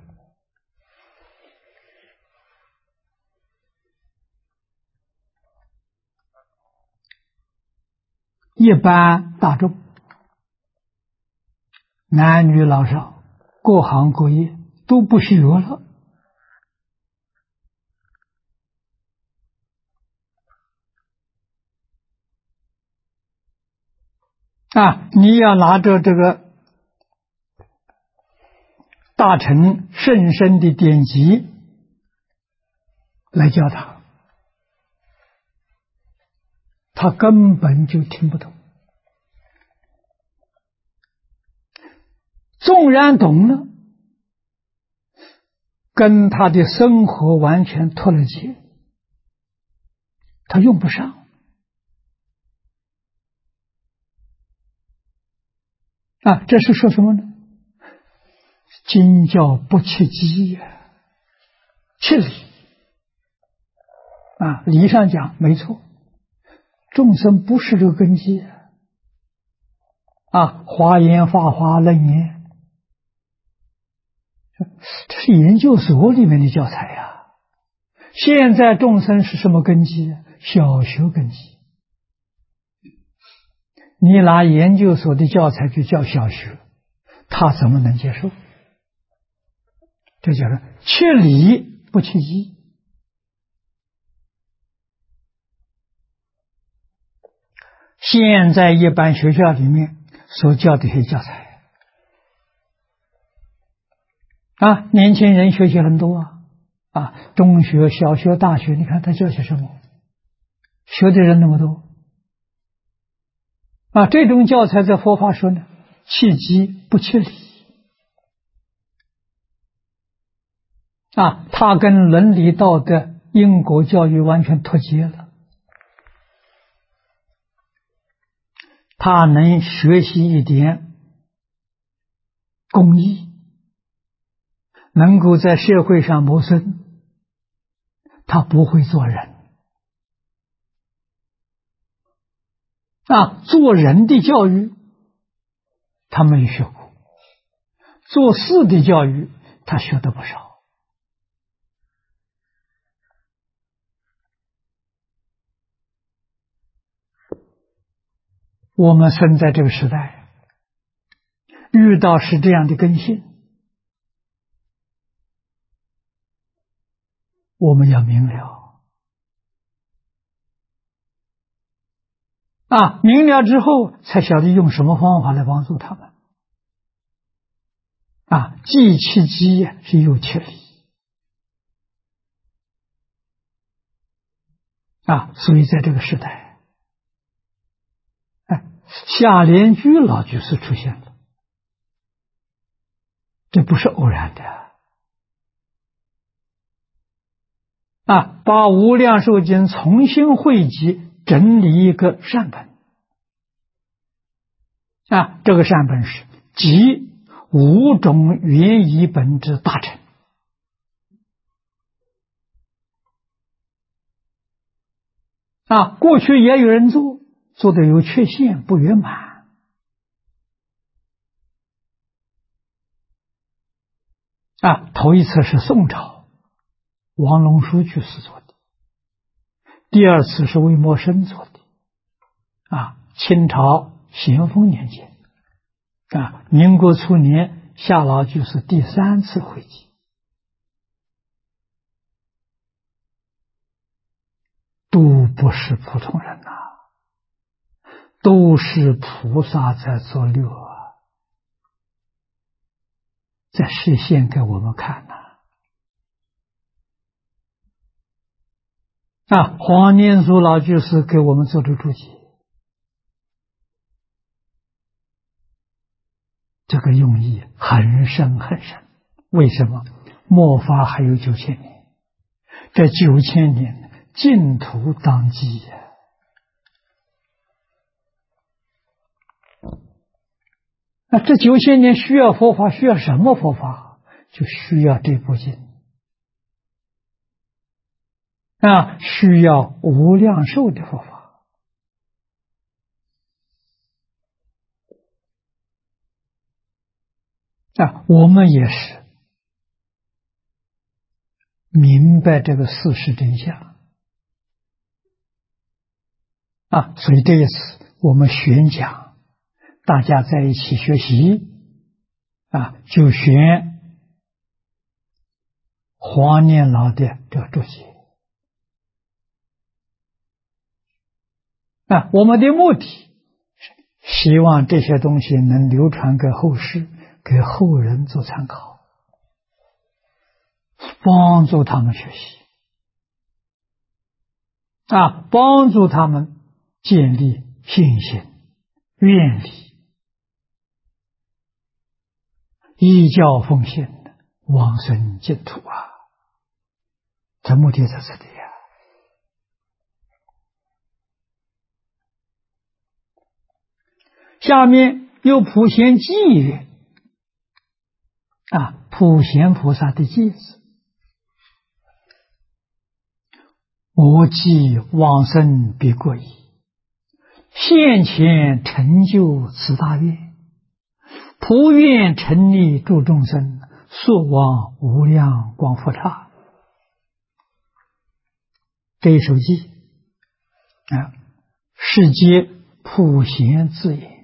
一般大众，男女老少，各行各业都不学了你要拿着这个大乘甚深的典籍来教他根本就听不懂，纵然懂了，跟他的生活完全脱了节，他用不上这是说什么呢？经教不切机切理理上讲没错，众生不是这个根基华严、法华、楞严，这是研究所里面的教材现在众生是什么根基？小学根基。你拿研究所的教材去教小学，他怎么能接受？这叫做切理不切机。现在一般学校里面所教的这些教材年轻人学习很多中学、小学、大学，你看他教些什么？学的人那么多这种教材在佛法说呢，切机不切理他跟伦理道德、因果教育完全脱节了。他能学习一点公益，能够在社会上谋生，他不会做人做人的教育他没学过，做事的教育他学得不少我们生在这个时代，遇到是这样的根性，我们要明了明了之后才晓得用什么方法来帮助他们既切机是又切理所以在这个时代夏莲居老居士出现了，这不是偶然的把无量寿经重新汇集整理一个善本这个善本是集五种原依本之大成过去也有人做的有缺陷不圆满头一次是宋朝王龙书居士做的，第二次是魏默生做的清朝咸丰年间民国初年夏老居士第三次会集都不是普通人呐，都是菩萨在作六啊，在示现给我们看呐。黄念祖老居士给我们做的注解，这个用意很深很深。为什么？末法还有9000年，这9000年净土当机呀。这9000年需要佛法，需要什么佛法？就需要这部经需要无量寿的佛法我们也是明白这个事实真相所以这一次我们选讲，大家在一起学习就选黄念老的这个注解我们的目的是希望这些东西能流传给后世，给后人做参考，帮助他们学习帮助他们建立信心、愿力，依教奉献，往生净土这目的在这里下面又普贤偈曰普贤菩萨的偈子，我既往生彼国矣，现前成就此大愿，普愿成利诸众生，速往无量光佛刹。这一首偈是皆普贤自言，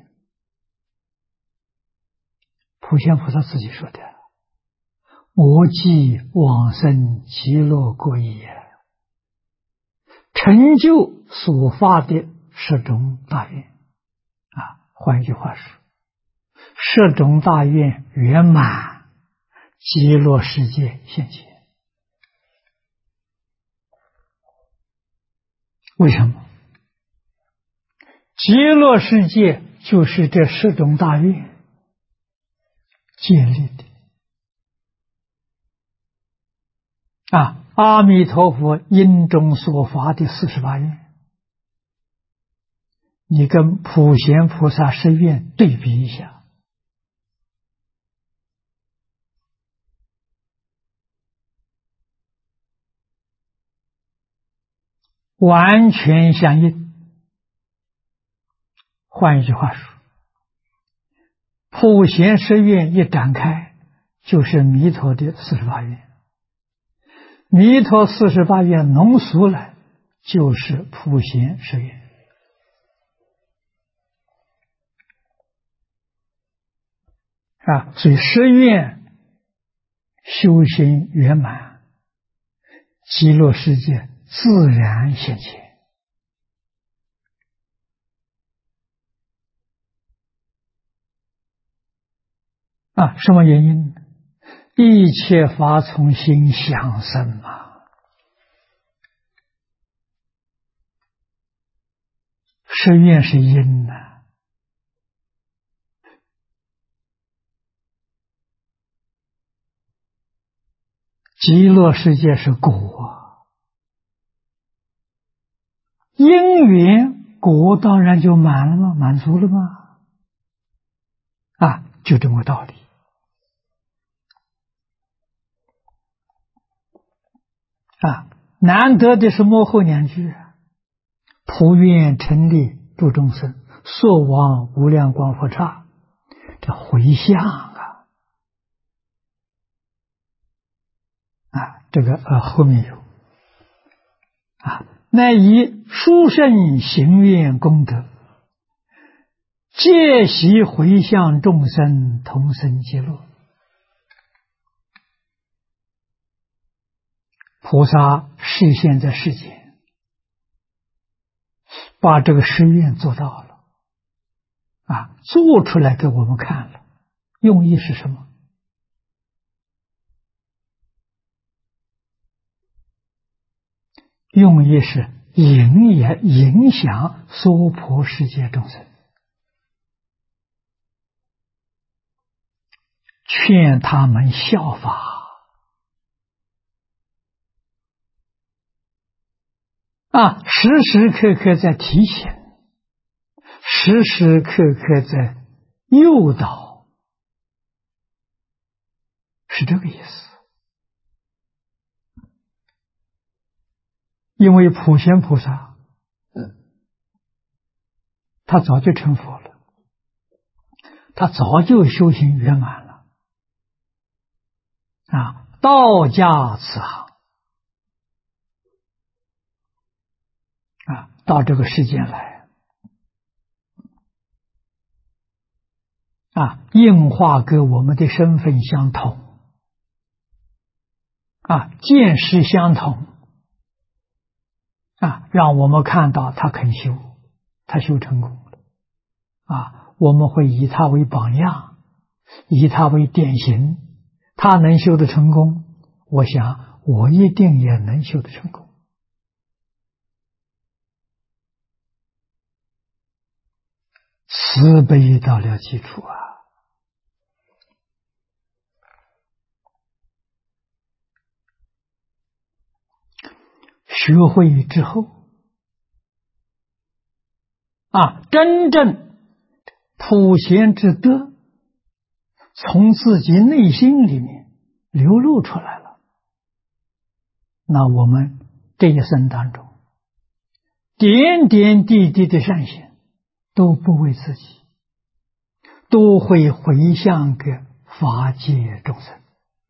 普贤菩萨自己说的，我既往生极乐国矣，成就所发的十种大愿换一句话说，十种大愿圆满，极乐世界现前。为什么？极乐世界就是这十种大愿建立的阿弥陀佛因中所发的48愿，你跟普贤菩萨十愿对比一下，完全相应。换一句话说，普贤十愿一展开，就是弥陀的48愿，弥陀48愿浓缩了，就是普贤十愿所以十愿修行圆满，极乐世界自然现前什么原因？一切法从心想生十愿是因极乐世界是果因缘果当然就满了吗？满足了吗？就这么个道理难得的是末后两句普愿成利诸众生，速往无量光佛刹，这回向这个后面有乃以殊胜行愿功德，皆悉回向众生，同生极乐。菩萨示现在世间把这个誓愿做到了，做出来给我们看了，用意是什么？用意是影响娑婆世界众生，劝他们效法。时时刻刻在提醒，时时刻刻在诱导，是这个意思。因为普贤菩萨，他早就成佛了，他早就修行圆满了，道家此行，到这个世间来，应化跟我们的身份相同，见识相同，让我们看到他肯修，他修成功了，我们会以他为榜样，以他为典型，他能修得成功，我想我一定也能修得成功。慈悲到了基础学会之后真正普贤之德从自己内心里面流露出来了，那我们这一生当中点点滴滴的善行都不为自己，都会回向给法界众生，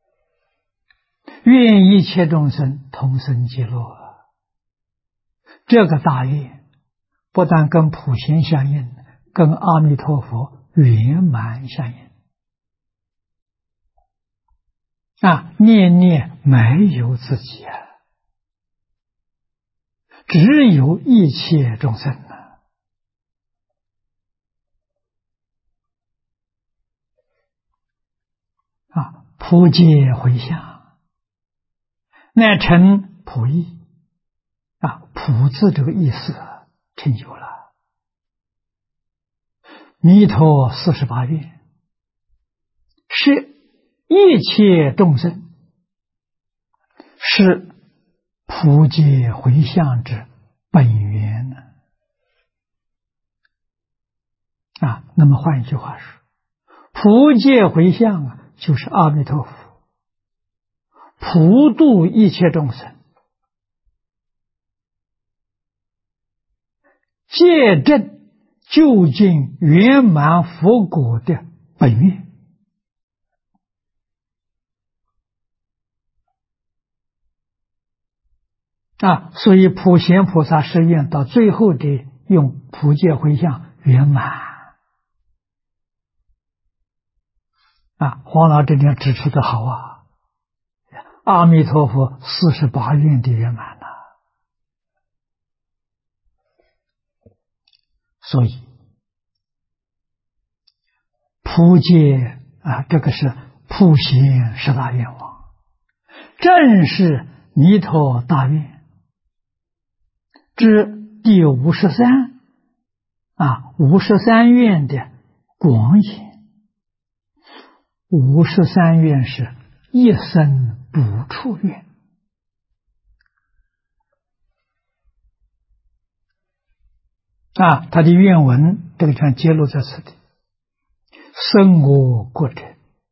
愿一切众生同生极乐。这个大愿不但跟普贤相应，跟阿弥陀佛圆满相应念念没有自己只有一切众生普皆回向，乃成普义普字这个意思成就了。弥陀48愿是一切众生是普皆回向之本源那么换一句话说，普皆回向就是阿弥陀佛普度一切众生，戒证究竟圆满佛果的本愿所以普贤菩萨誓愿到最后的用普界回向圆满黄老这点指出的好阿弥陀佛48愿的圆满所以普界这个是普贤十大愿望，正是弥陀大愿之第53 53愿的广演。53愿是一生不处愿他的愿文这个全揭露在此地，生我国者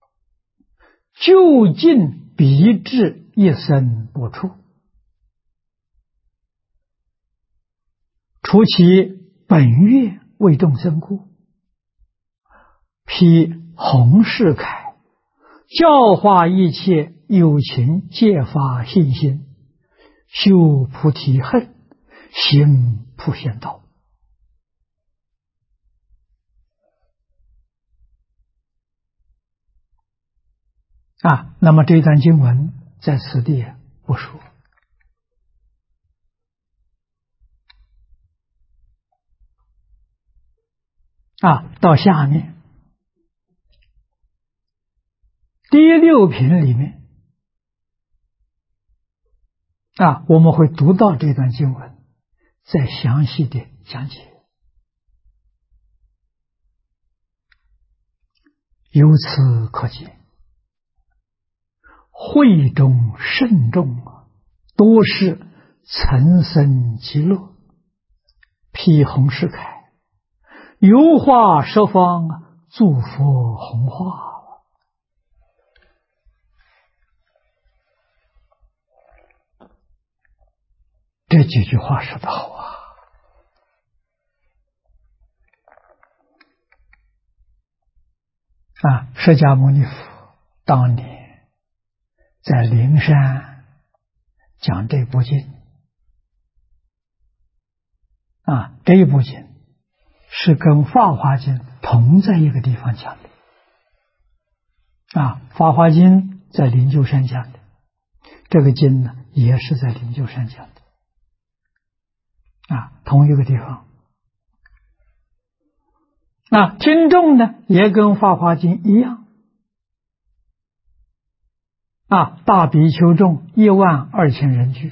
究竟必至一生不处，除其本愿为众生故，披弘誓铠，教化一切有情借法信心，修菩提恨，行普贤道。那么这段经文在此地不说到下面第6品里面我们会读到这段经文，再详细的讲解。由此可见，会中甚众多是岑参极乐，披红饰铠，油画十方，诸佛弘化。这几句话说得好释迦牟尼佛当年在灵山讲这部经这一部经是跟法华经同在一个地方讲的法华经在灵鹫山讲的，这个经呢也是在灵鹫山讲的同一个地方。经众呢也跟法华经一样大比丘众12000人俱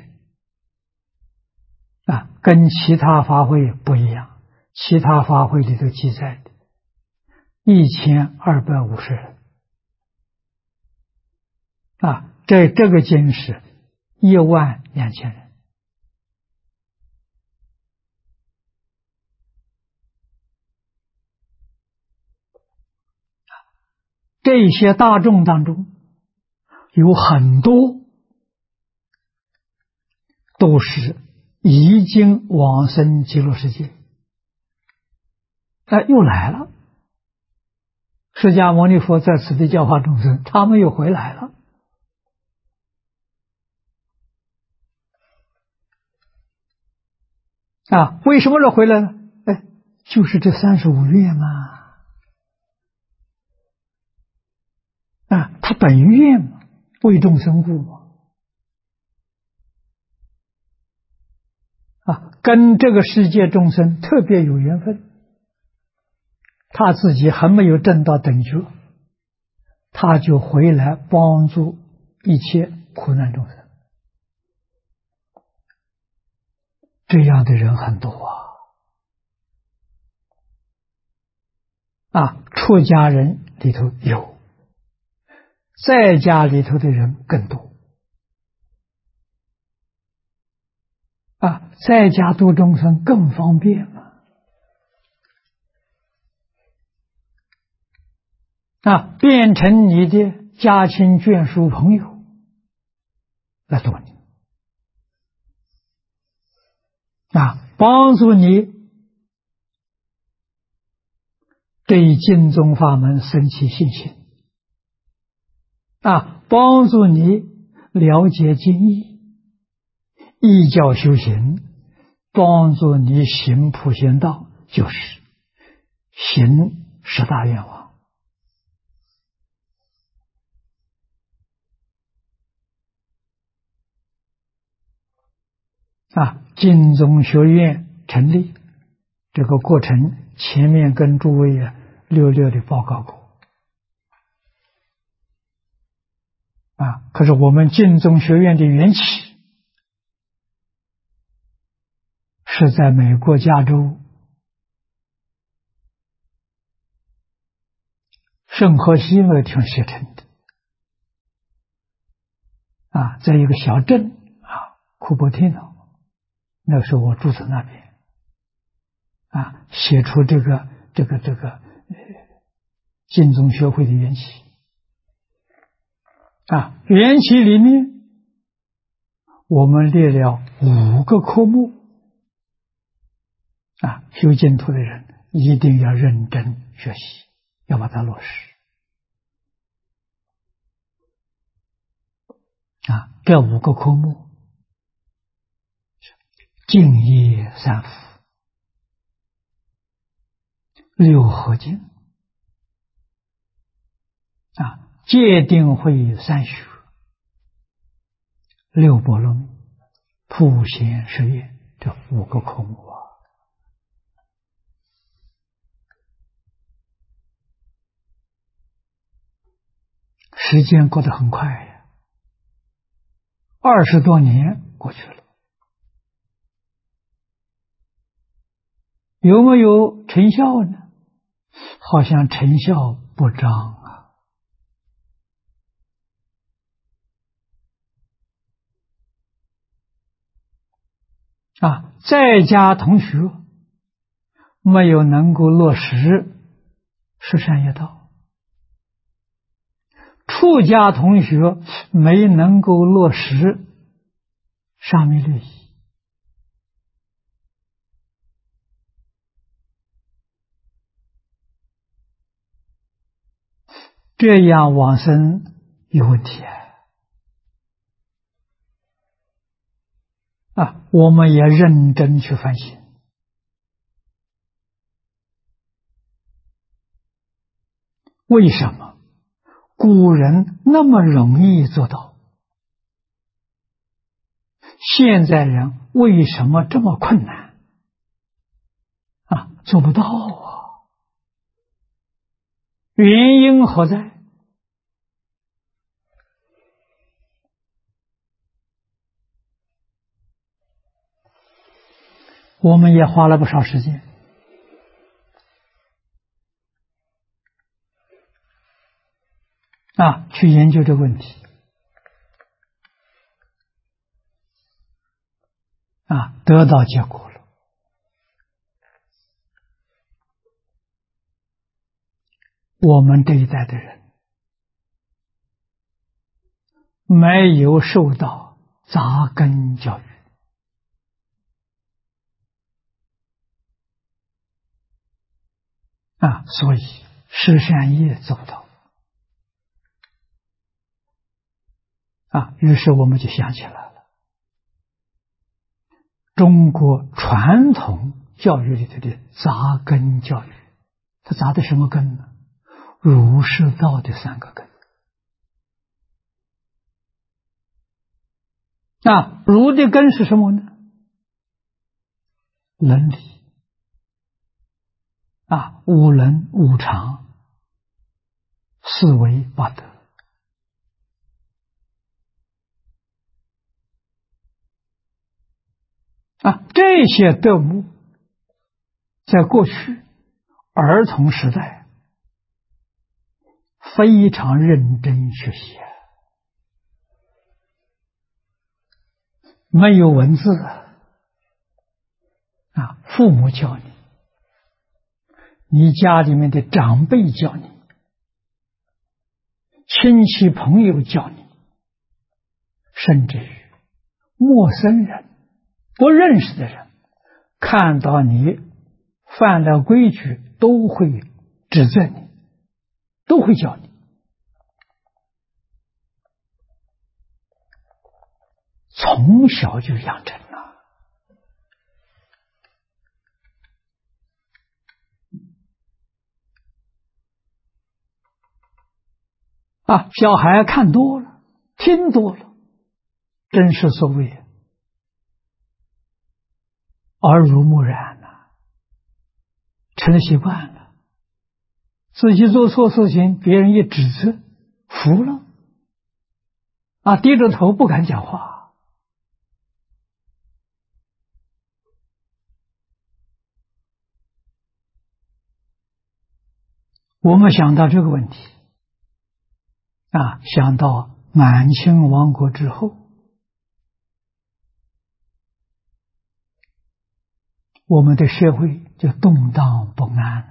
跟其他法会不一样，其他法会里头记载的1250人这个经是12000人这些大众当中有很多都是已经往生极乐世界又来了，释迦牟尼佛在此地教化众生，他们又回来了为什么又回来了？就是这35愿嘛他本愿嘛，为众生故嘛跟这个世界众生特别有缘分，他自己还没有证到等觉，他就回来帮助一切苦难众生。这样的人很多出家人里头有，在家里头的人更多在家度众生更方便变成你的家亲眷属朋友来度你帮助你对净宗法门生起信心帮助你了解经义，依教修行，帮助你行普贤道，就是行10大愿望净宗学院成立这个过程，前面跟诸位略略的报告过可是我们净宗学院的缘起是在美国加州圣荷西那个地方写成的在一个小镇库珀蒂诺，那时候我住在那边写出这个净宗学会的缘起缘起里面我们列了5个科目修净土的人一定要认真学习，要把它落实这5个科目：净业三福、6合敬戒定慧三学、6波罗蜜、普贤十愿，这5个科目时间过得很快呀，20多年过去了，有没有成效呢？好像成效不彰在家同学没有能够落实十善业道，出家同学没能够落实沙弥律仪，这样往生有问题我们也认真去反省。为什么古人那么容易做到，现在人为什么这么困难做不到原因何在？我们也花了不少时间去研究这个问题得到结果了。我们这一代的人没有受到扎根教育所以十善业做不到于是我们就想起来了，中国传统教育里头的扎根教育，它扎的什么根呢？儒释道的3个根儒的根是什么呢？伦理五伦五常四维八德这些德目在过去儿童时代非常认真学习没有文字父母教你，你家里面的长辈教你，亲戚朋友教你，甚至于陌生人不认识的人看到你犯了规矩都会指责你，都会教你，从小就养成了小孩看多了听多了，真是所谓耳濡目染成了习惯了，自己做错事情别人一指责服了低着头不敢讲话我们想到这个问题想到满清亡国之后，我们的社会就动荡不安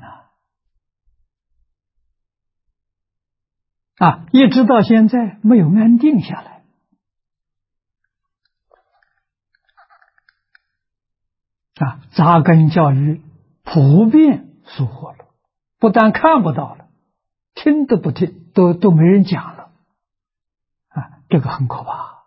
一直到现在没有安定下来扎根教育普遍疏忽了，不但看不到了，听都不听，都没人讲了这个很可怕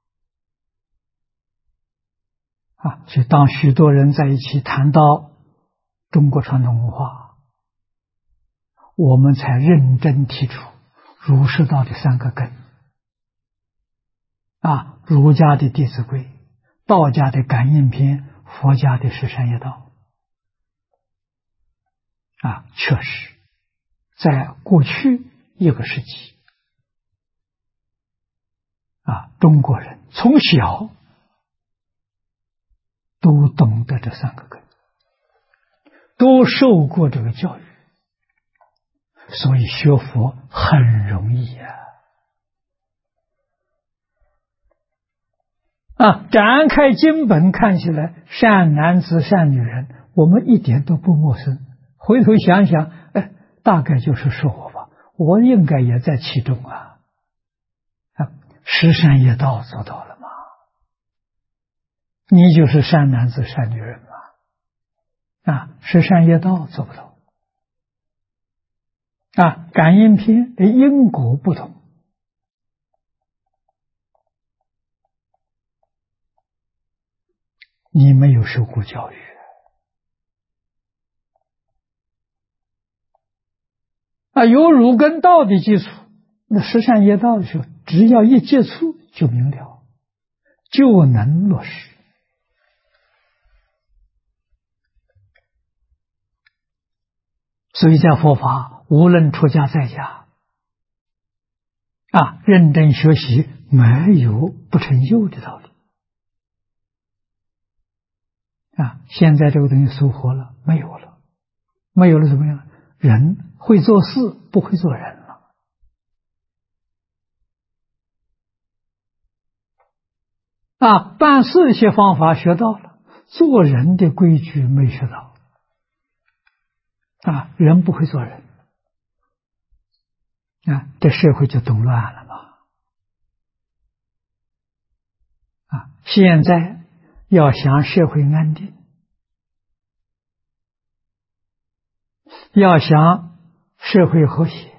所以当许多人在一起谈到中国传统文化，我们才认真提出儒释道的3个根儒家的弟子规，道家的感应篇，佛家的十善业道确实在过去1个世纪中国人从小都懂得这三个根，都受过这个教育，所以学佛很容易展开经本看起来，善男子善女人，我们一点都不陌生。回头想想，大概就是说我吧，我应该也在其中十善业道做到了吗？你就是善男子善女人吗？十善业道做不到。感应篇因果不同，你没有受过教育有儒根道的基础，那十善业道的时候，只要一接触就明了，就能落实。所以在佛法，无论出家在家认真学习，没有不成就的道理现在这个东西收获了，没有了，没有了怎么样？人会做事，不会做人了办事一些方法学到了，做人的规矩没学到人不会做人这社会就动乱了嘛现在要想社会安定，要想社会和谐，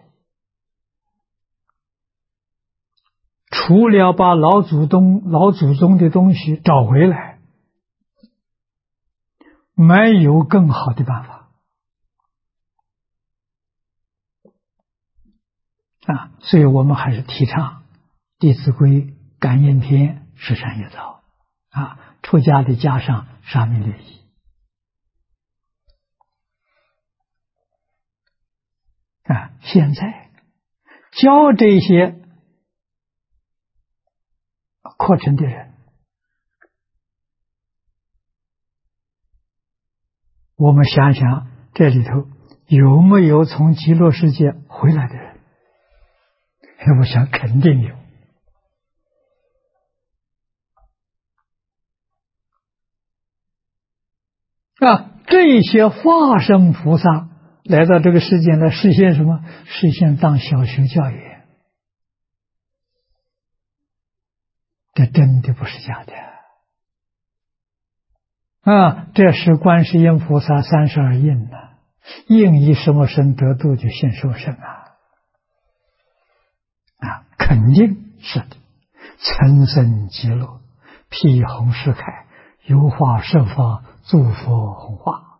除了把老祖宗的东西找回来，没有更好的办法所以我们还是提倡《弟子规》感应篇十善业道出家的加上沙弥律仪现在教这些课程的人，我们想想这里头有没有从极乐世界回来的人？我想肯定有这些化身菩萨来到这个世界来实现什么？实现当小学教育，这真的不是假的这是观世音菩萨32应应以什么身得度，就现受身肯定是的。岑参极乐，披红世铠，有化身法，诸佛弘化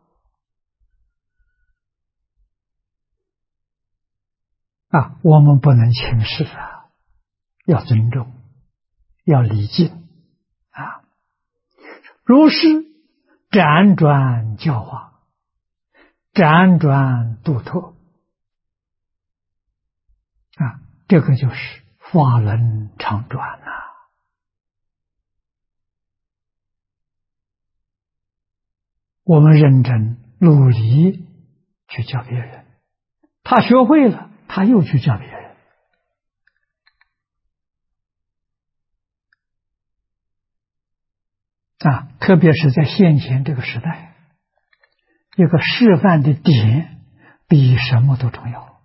我们不能轻视要尊重，要礼敬如是辗转教化，辗转度脱这个就是法轮常转我们认真努力去教别人，他学会了，他又去教别人特别是在现前这个时代，一个示范的点比什么都重要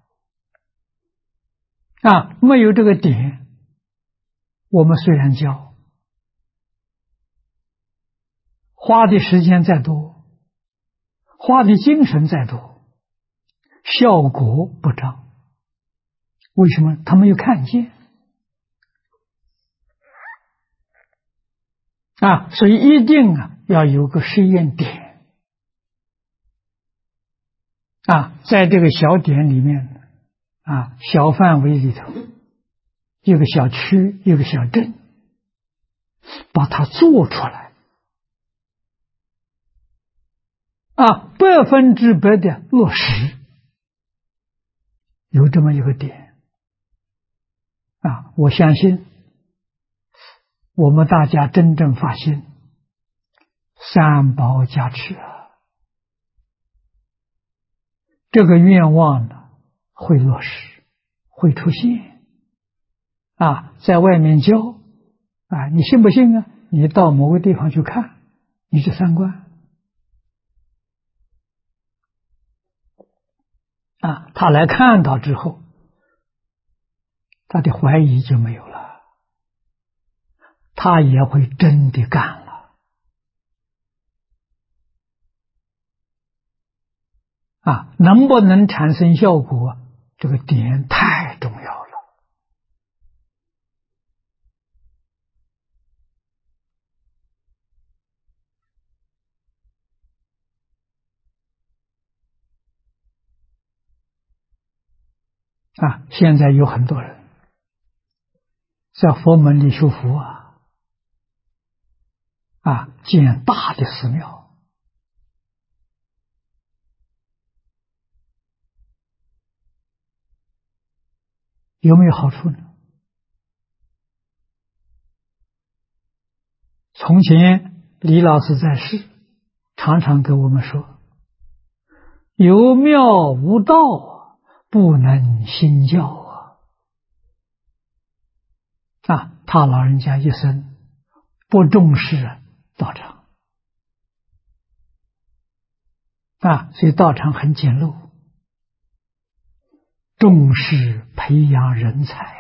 没有这个点，我们虽然教，花的时间再多，花的精神再多，效果不彰。为什么？他没有看见所以一定要有个实验点在这个小点里面小范围里头，一个小区，一个小镇，把它做出来100%的落实，有这么一个点我相信我们大家真正发心，三宝加持啊，这个愿望呢会落实，会出现啊，在外面教啊，你信不信啊？你到某个地方去看，你去参观啊，他来看到之后，他的怀疑就没有了，他也会真的干了啊！能不能产生效果，这个点太重要了啊！现在有很多人在佛门里修佛建大的寺庙，有没有好处呢？从前李老师在世，常常跟我们说，有庙无道，不能兴教他老人家一生不重视道场所以道场很简陋，重视培养人才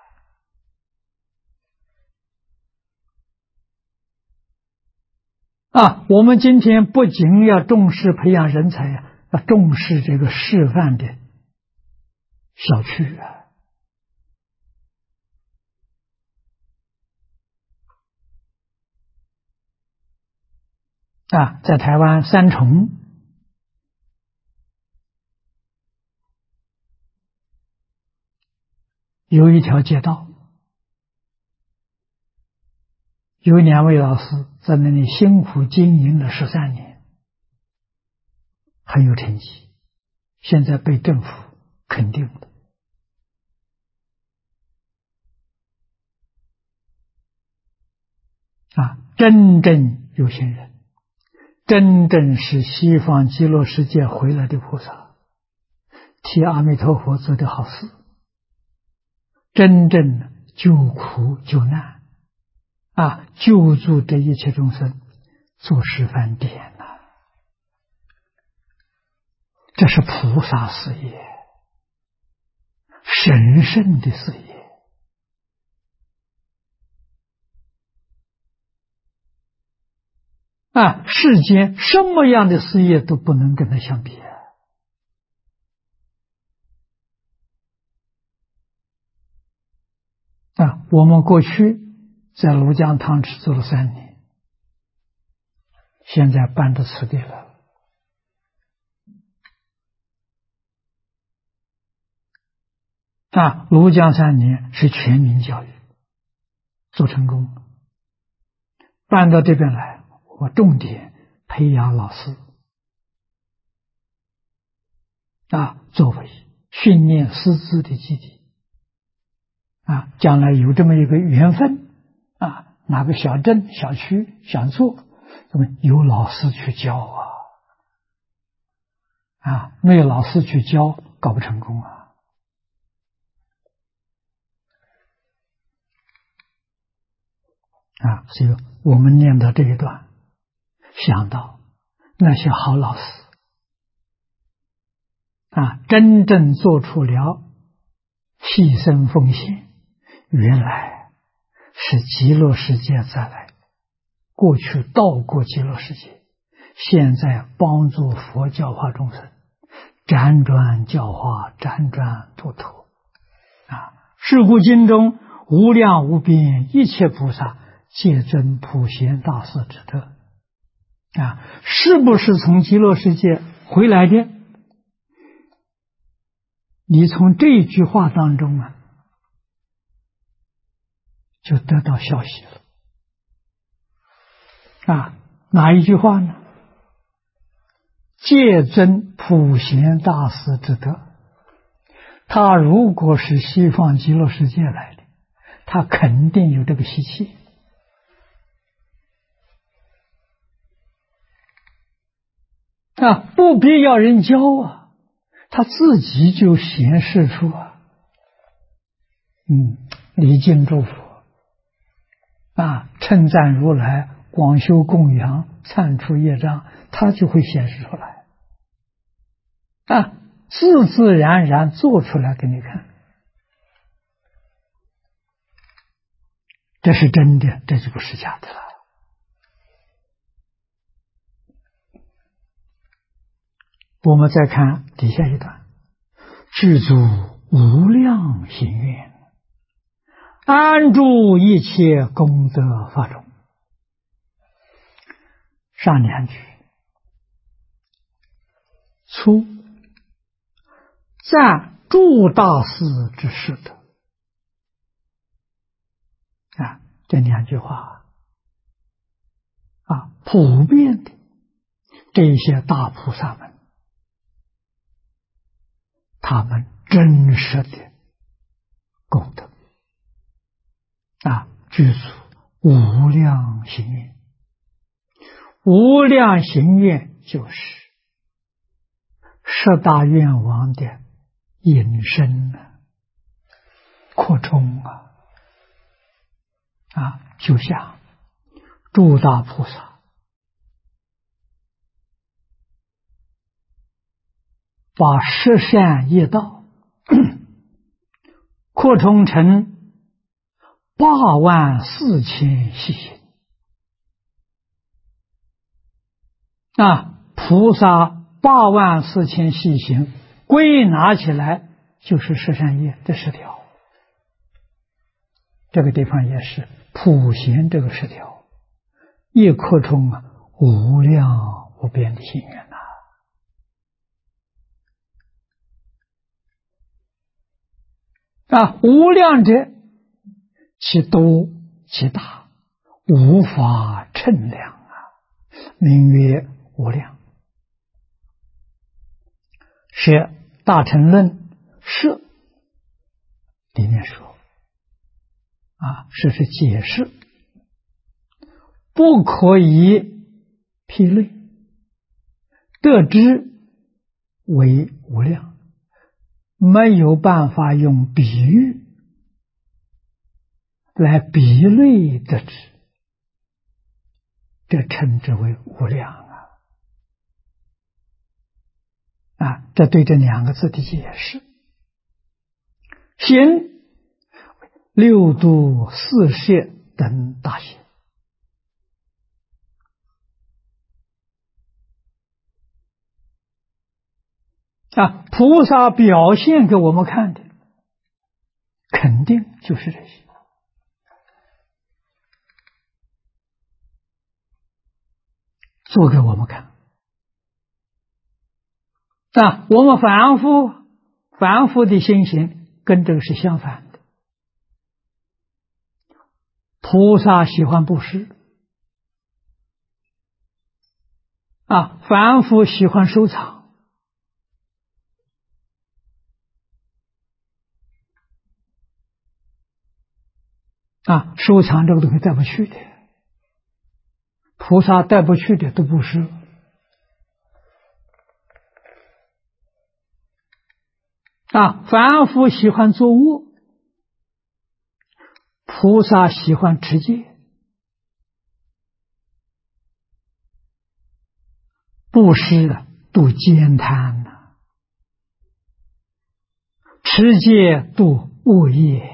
我们今天不仅要重视培养人才要重视这个示范的小区在台湾三重有一条街道，有2位老师在那里辛苦经营了13年，很有成绩，现在被政府肯定了真正有心人，真正是西方极乐世界回来的菩萨，替阿弥陀佛做的好事，真正救苦救难救助这一切众生，做示范点这是菩萨事业，神圣的事业世间什么样的事业都不能跟它相比我们过去在庐江汤池做了3年，现在搬到此地了庐江3年是全民教育，做成功了，搬到这边来，我重点培养老师作为训练师资的基地将来有这么一个缘分哪个小镇小区想做，那么有老师去教没有老师去教搞不成功所以我们念到这一段，想到那些好老师真正做出了牺牲奉献，原来是极乐世界再来，过去到过极乐世界，现在帮助佛教化众生，辗转教化，辗转度脱是故经中无量无边一切菩萨皆真普贤大士之德是不是从极乐世界回来的？你从这句话当中就得到消息了哪一句话呢？戒真普贤大士之德，他如果是西方极乐世界来的，他肯定有这个习气不必要人教啊，他自己就显示出礼敬诸佛称赞如来，广修供养，忏除业障，他就会显示出来自自然然做出来给你看。这是真的，这就不是假的了。我们再看底下一段：具足无量行愿，安住一切功德法中。上两句初赞诸大师之士德这两句话普遍的这些大菩萨们，他们真实的功德具足无量行愿。无量行愿就是十大愿王的引申扩充就像诸大菩萨把十善业道扩充成84000细行菩萨84000细行归纳起来就是十善业这10条。这个地方也是普贤这个10条，一扩充无量无边的行愿无量者，其多其大，无法称量名曰无量。是大乘论释里面说是解释，不可以譬类，得知为无量，没有办法用比喻来比类得知，这称之为无量这对这2个字的解释。行六度四摄等大行菩萨表现给我们看的肯定就是这些做给我们看我们凡夫的心行跟这个是相反的。菩萨喜欢布施凡夫喜欢收藏收藏这个东西带不去的，菩萨带不去的都布施凡夫喜欢做恶，菩萨喜欢持戒，布施度慳贪持戒度恶业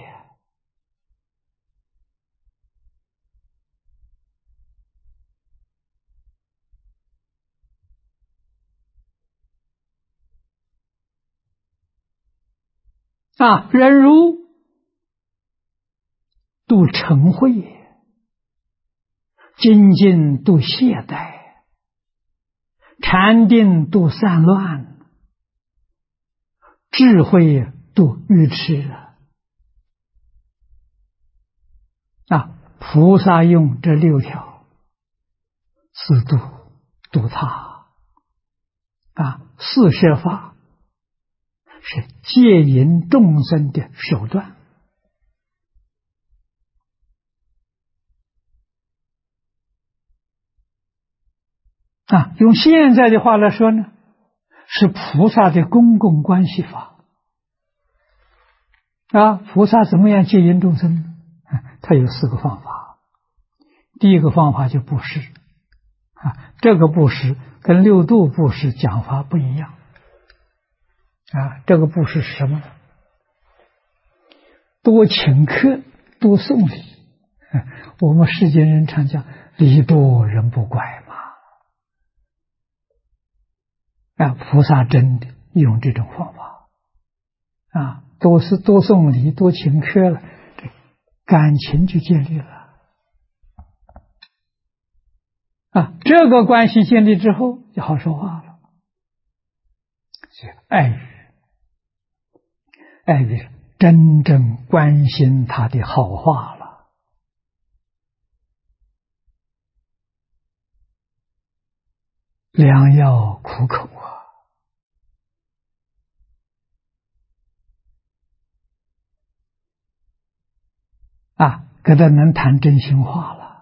忍辱度嗔恚，精进度懈怠，禅定度散乱，智慧度愚痴菩萨用这6条四度他四摄法是戒引众生的手段用现在的话来说呢，是菩萨的公共关系法。菩萨怎么样接引众生呢？他有4个方法。第一个方法就布施。这个布施跟六度布施讲法不一样。这个布施是什么呢？多请客，多送礼。我们世间人常讲礼多人不怪嘛。菩萨真的用这种方法。多送礼，多请客了，感情就建立了。这个关系建立之后就好说话了。爱语真正关心他的好话了。良药苦口跟他能谈真心话了。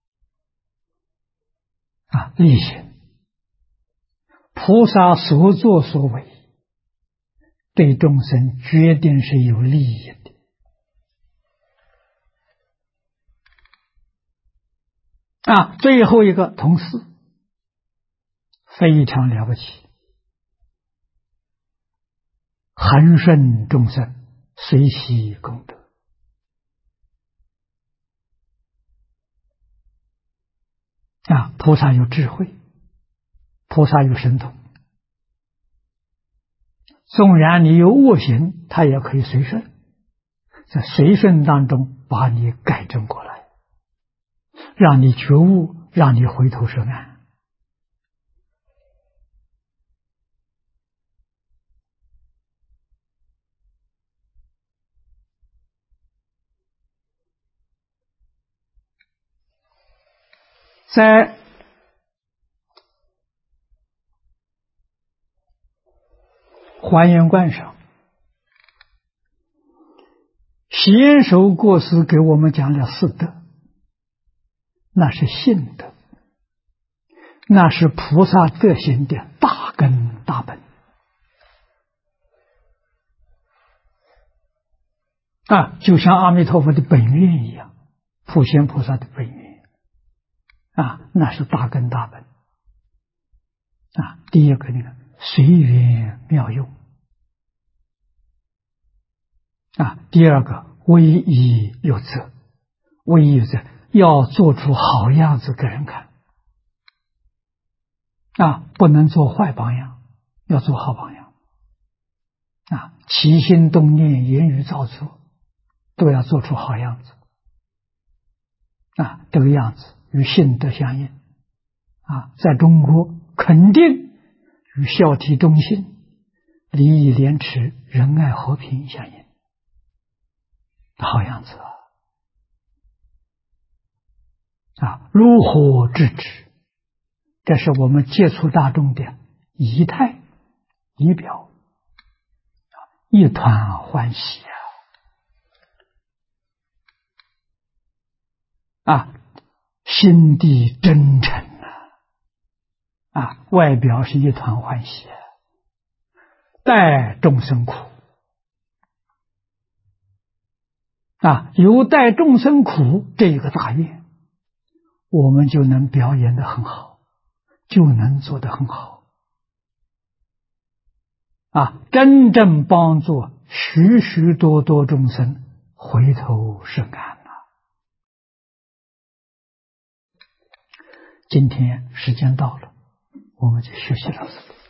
利行菩萨所作所为对众生决定是有利益的。最后一个同事非常了不起，恒顺众生，随喜功德。菩萨有智慧，菩萨有神通。纵然你有恶行，他也可以随顺，在随顺当中把你改正过来，让你觉悟，让你回头是岸。在还原观上，贤首过师给我们讲了4德，那是信德，那是菩萨德行的大根大本。就像阿弥陀佛的本愿一样，普贤菩萨的本愿那是大根大本。第一个那个随缘妙用。第二个威仪有责。威仪有责要做出好样子给人看。不能做坏榜样，要做好榜样。起心动念，言语造作，都要做出好样子。这个样子与信德相应。在中国肯定与孝悌忠信、礼义廉耻、仁爱和平相应。好样子如何制止？这是我们接触大众的仪态仪表。一团欢喜心地真诚外表是一团欢喜，待众生苦有待众生苦这个大愿，我们就能表演得很好，就能做得很好真正帮助许许多多众生回头是岸今天时间到了，我们就学习到这里。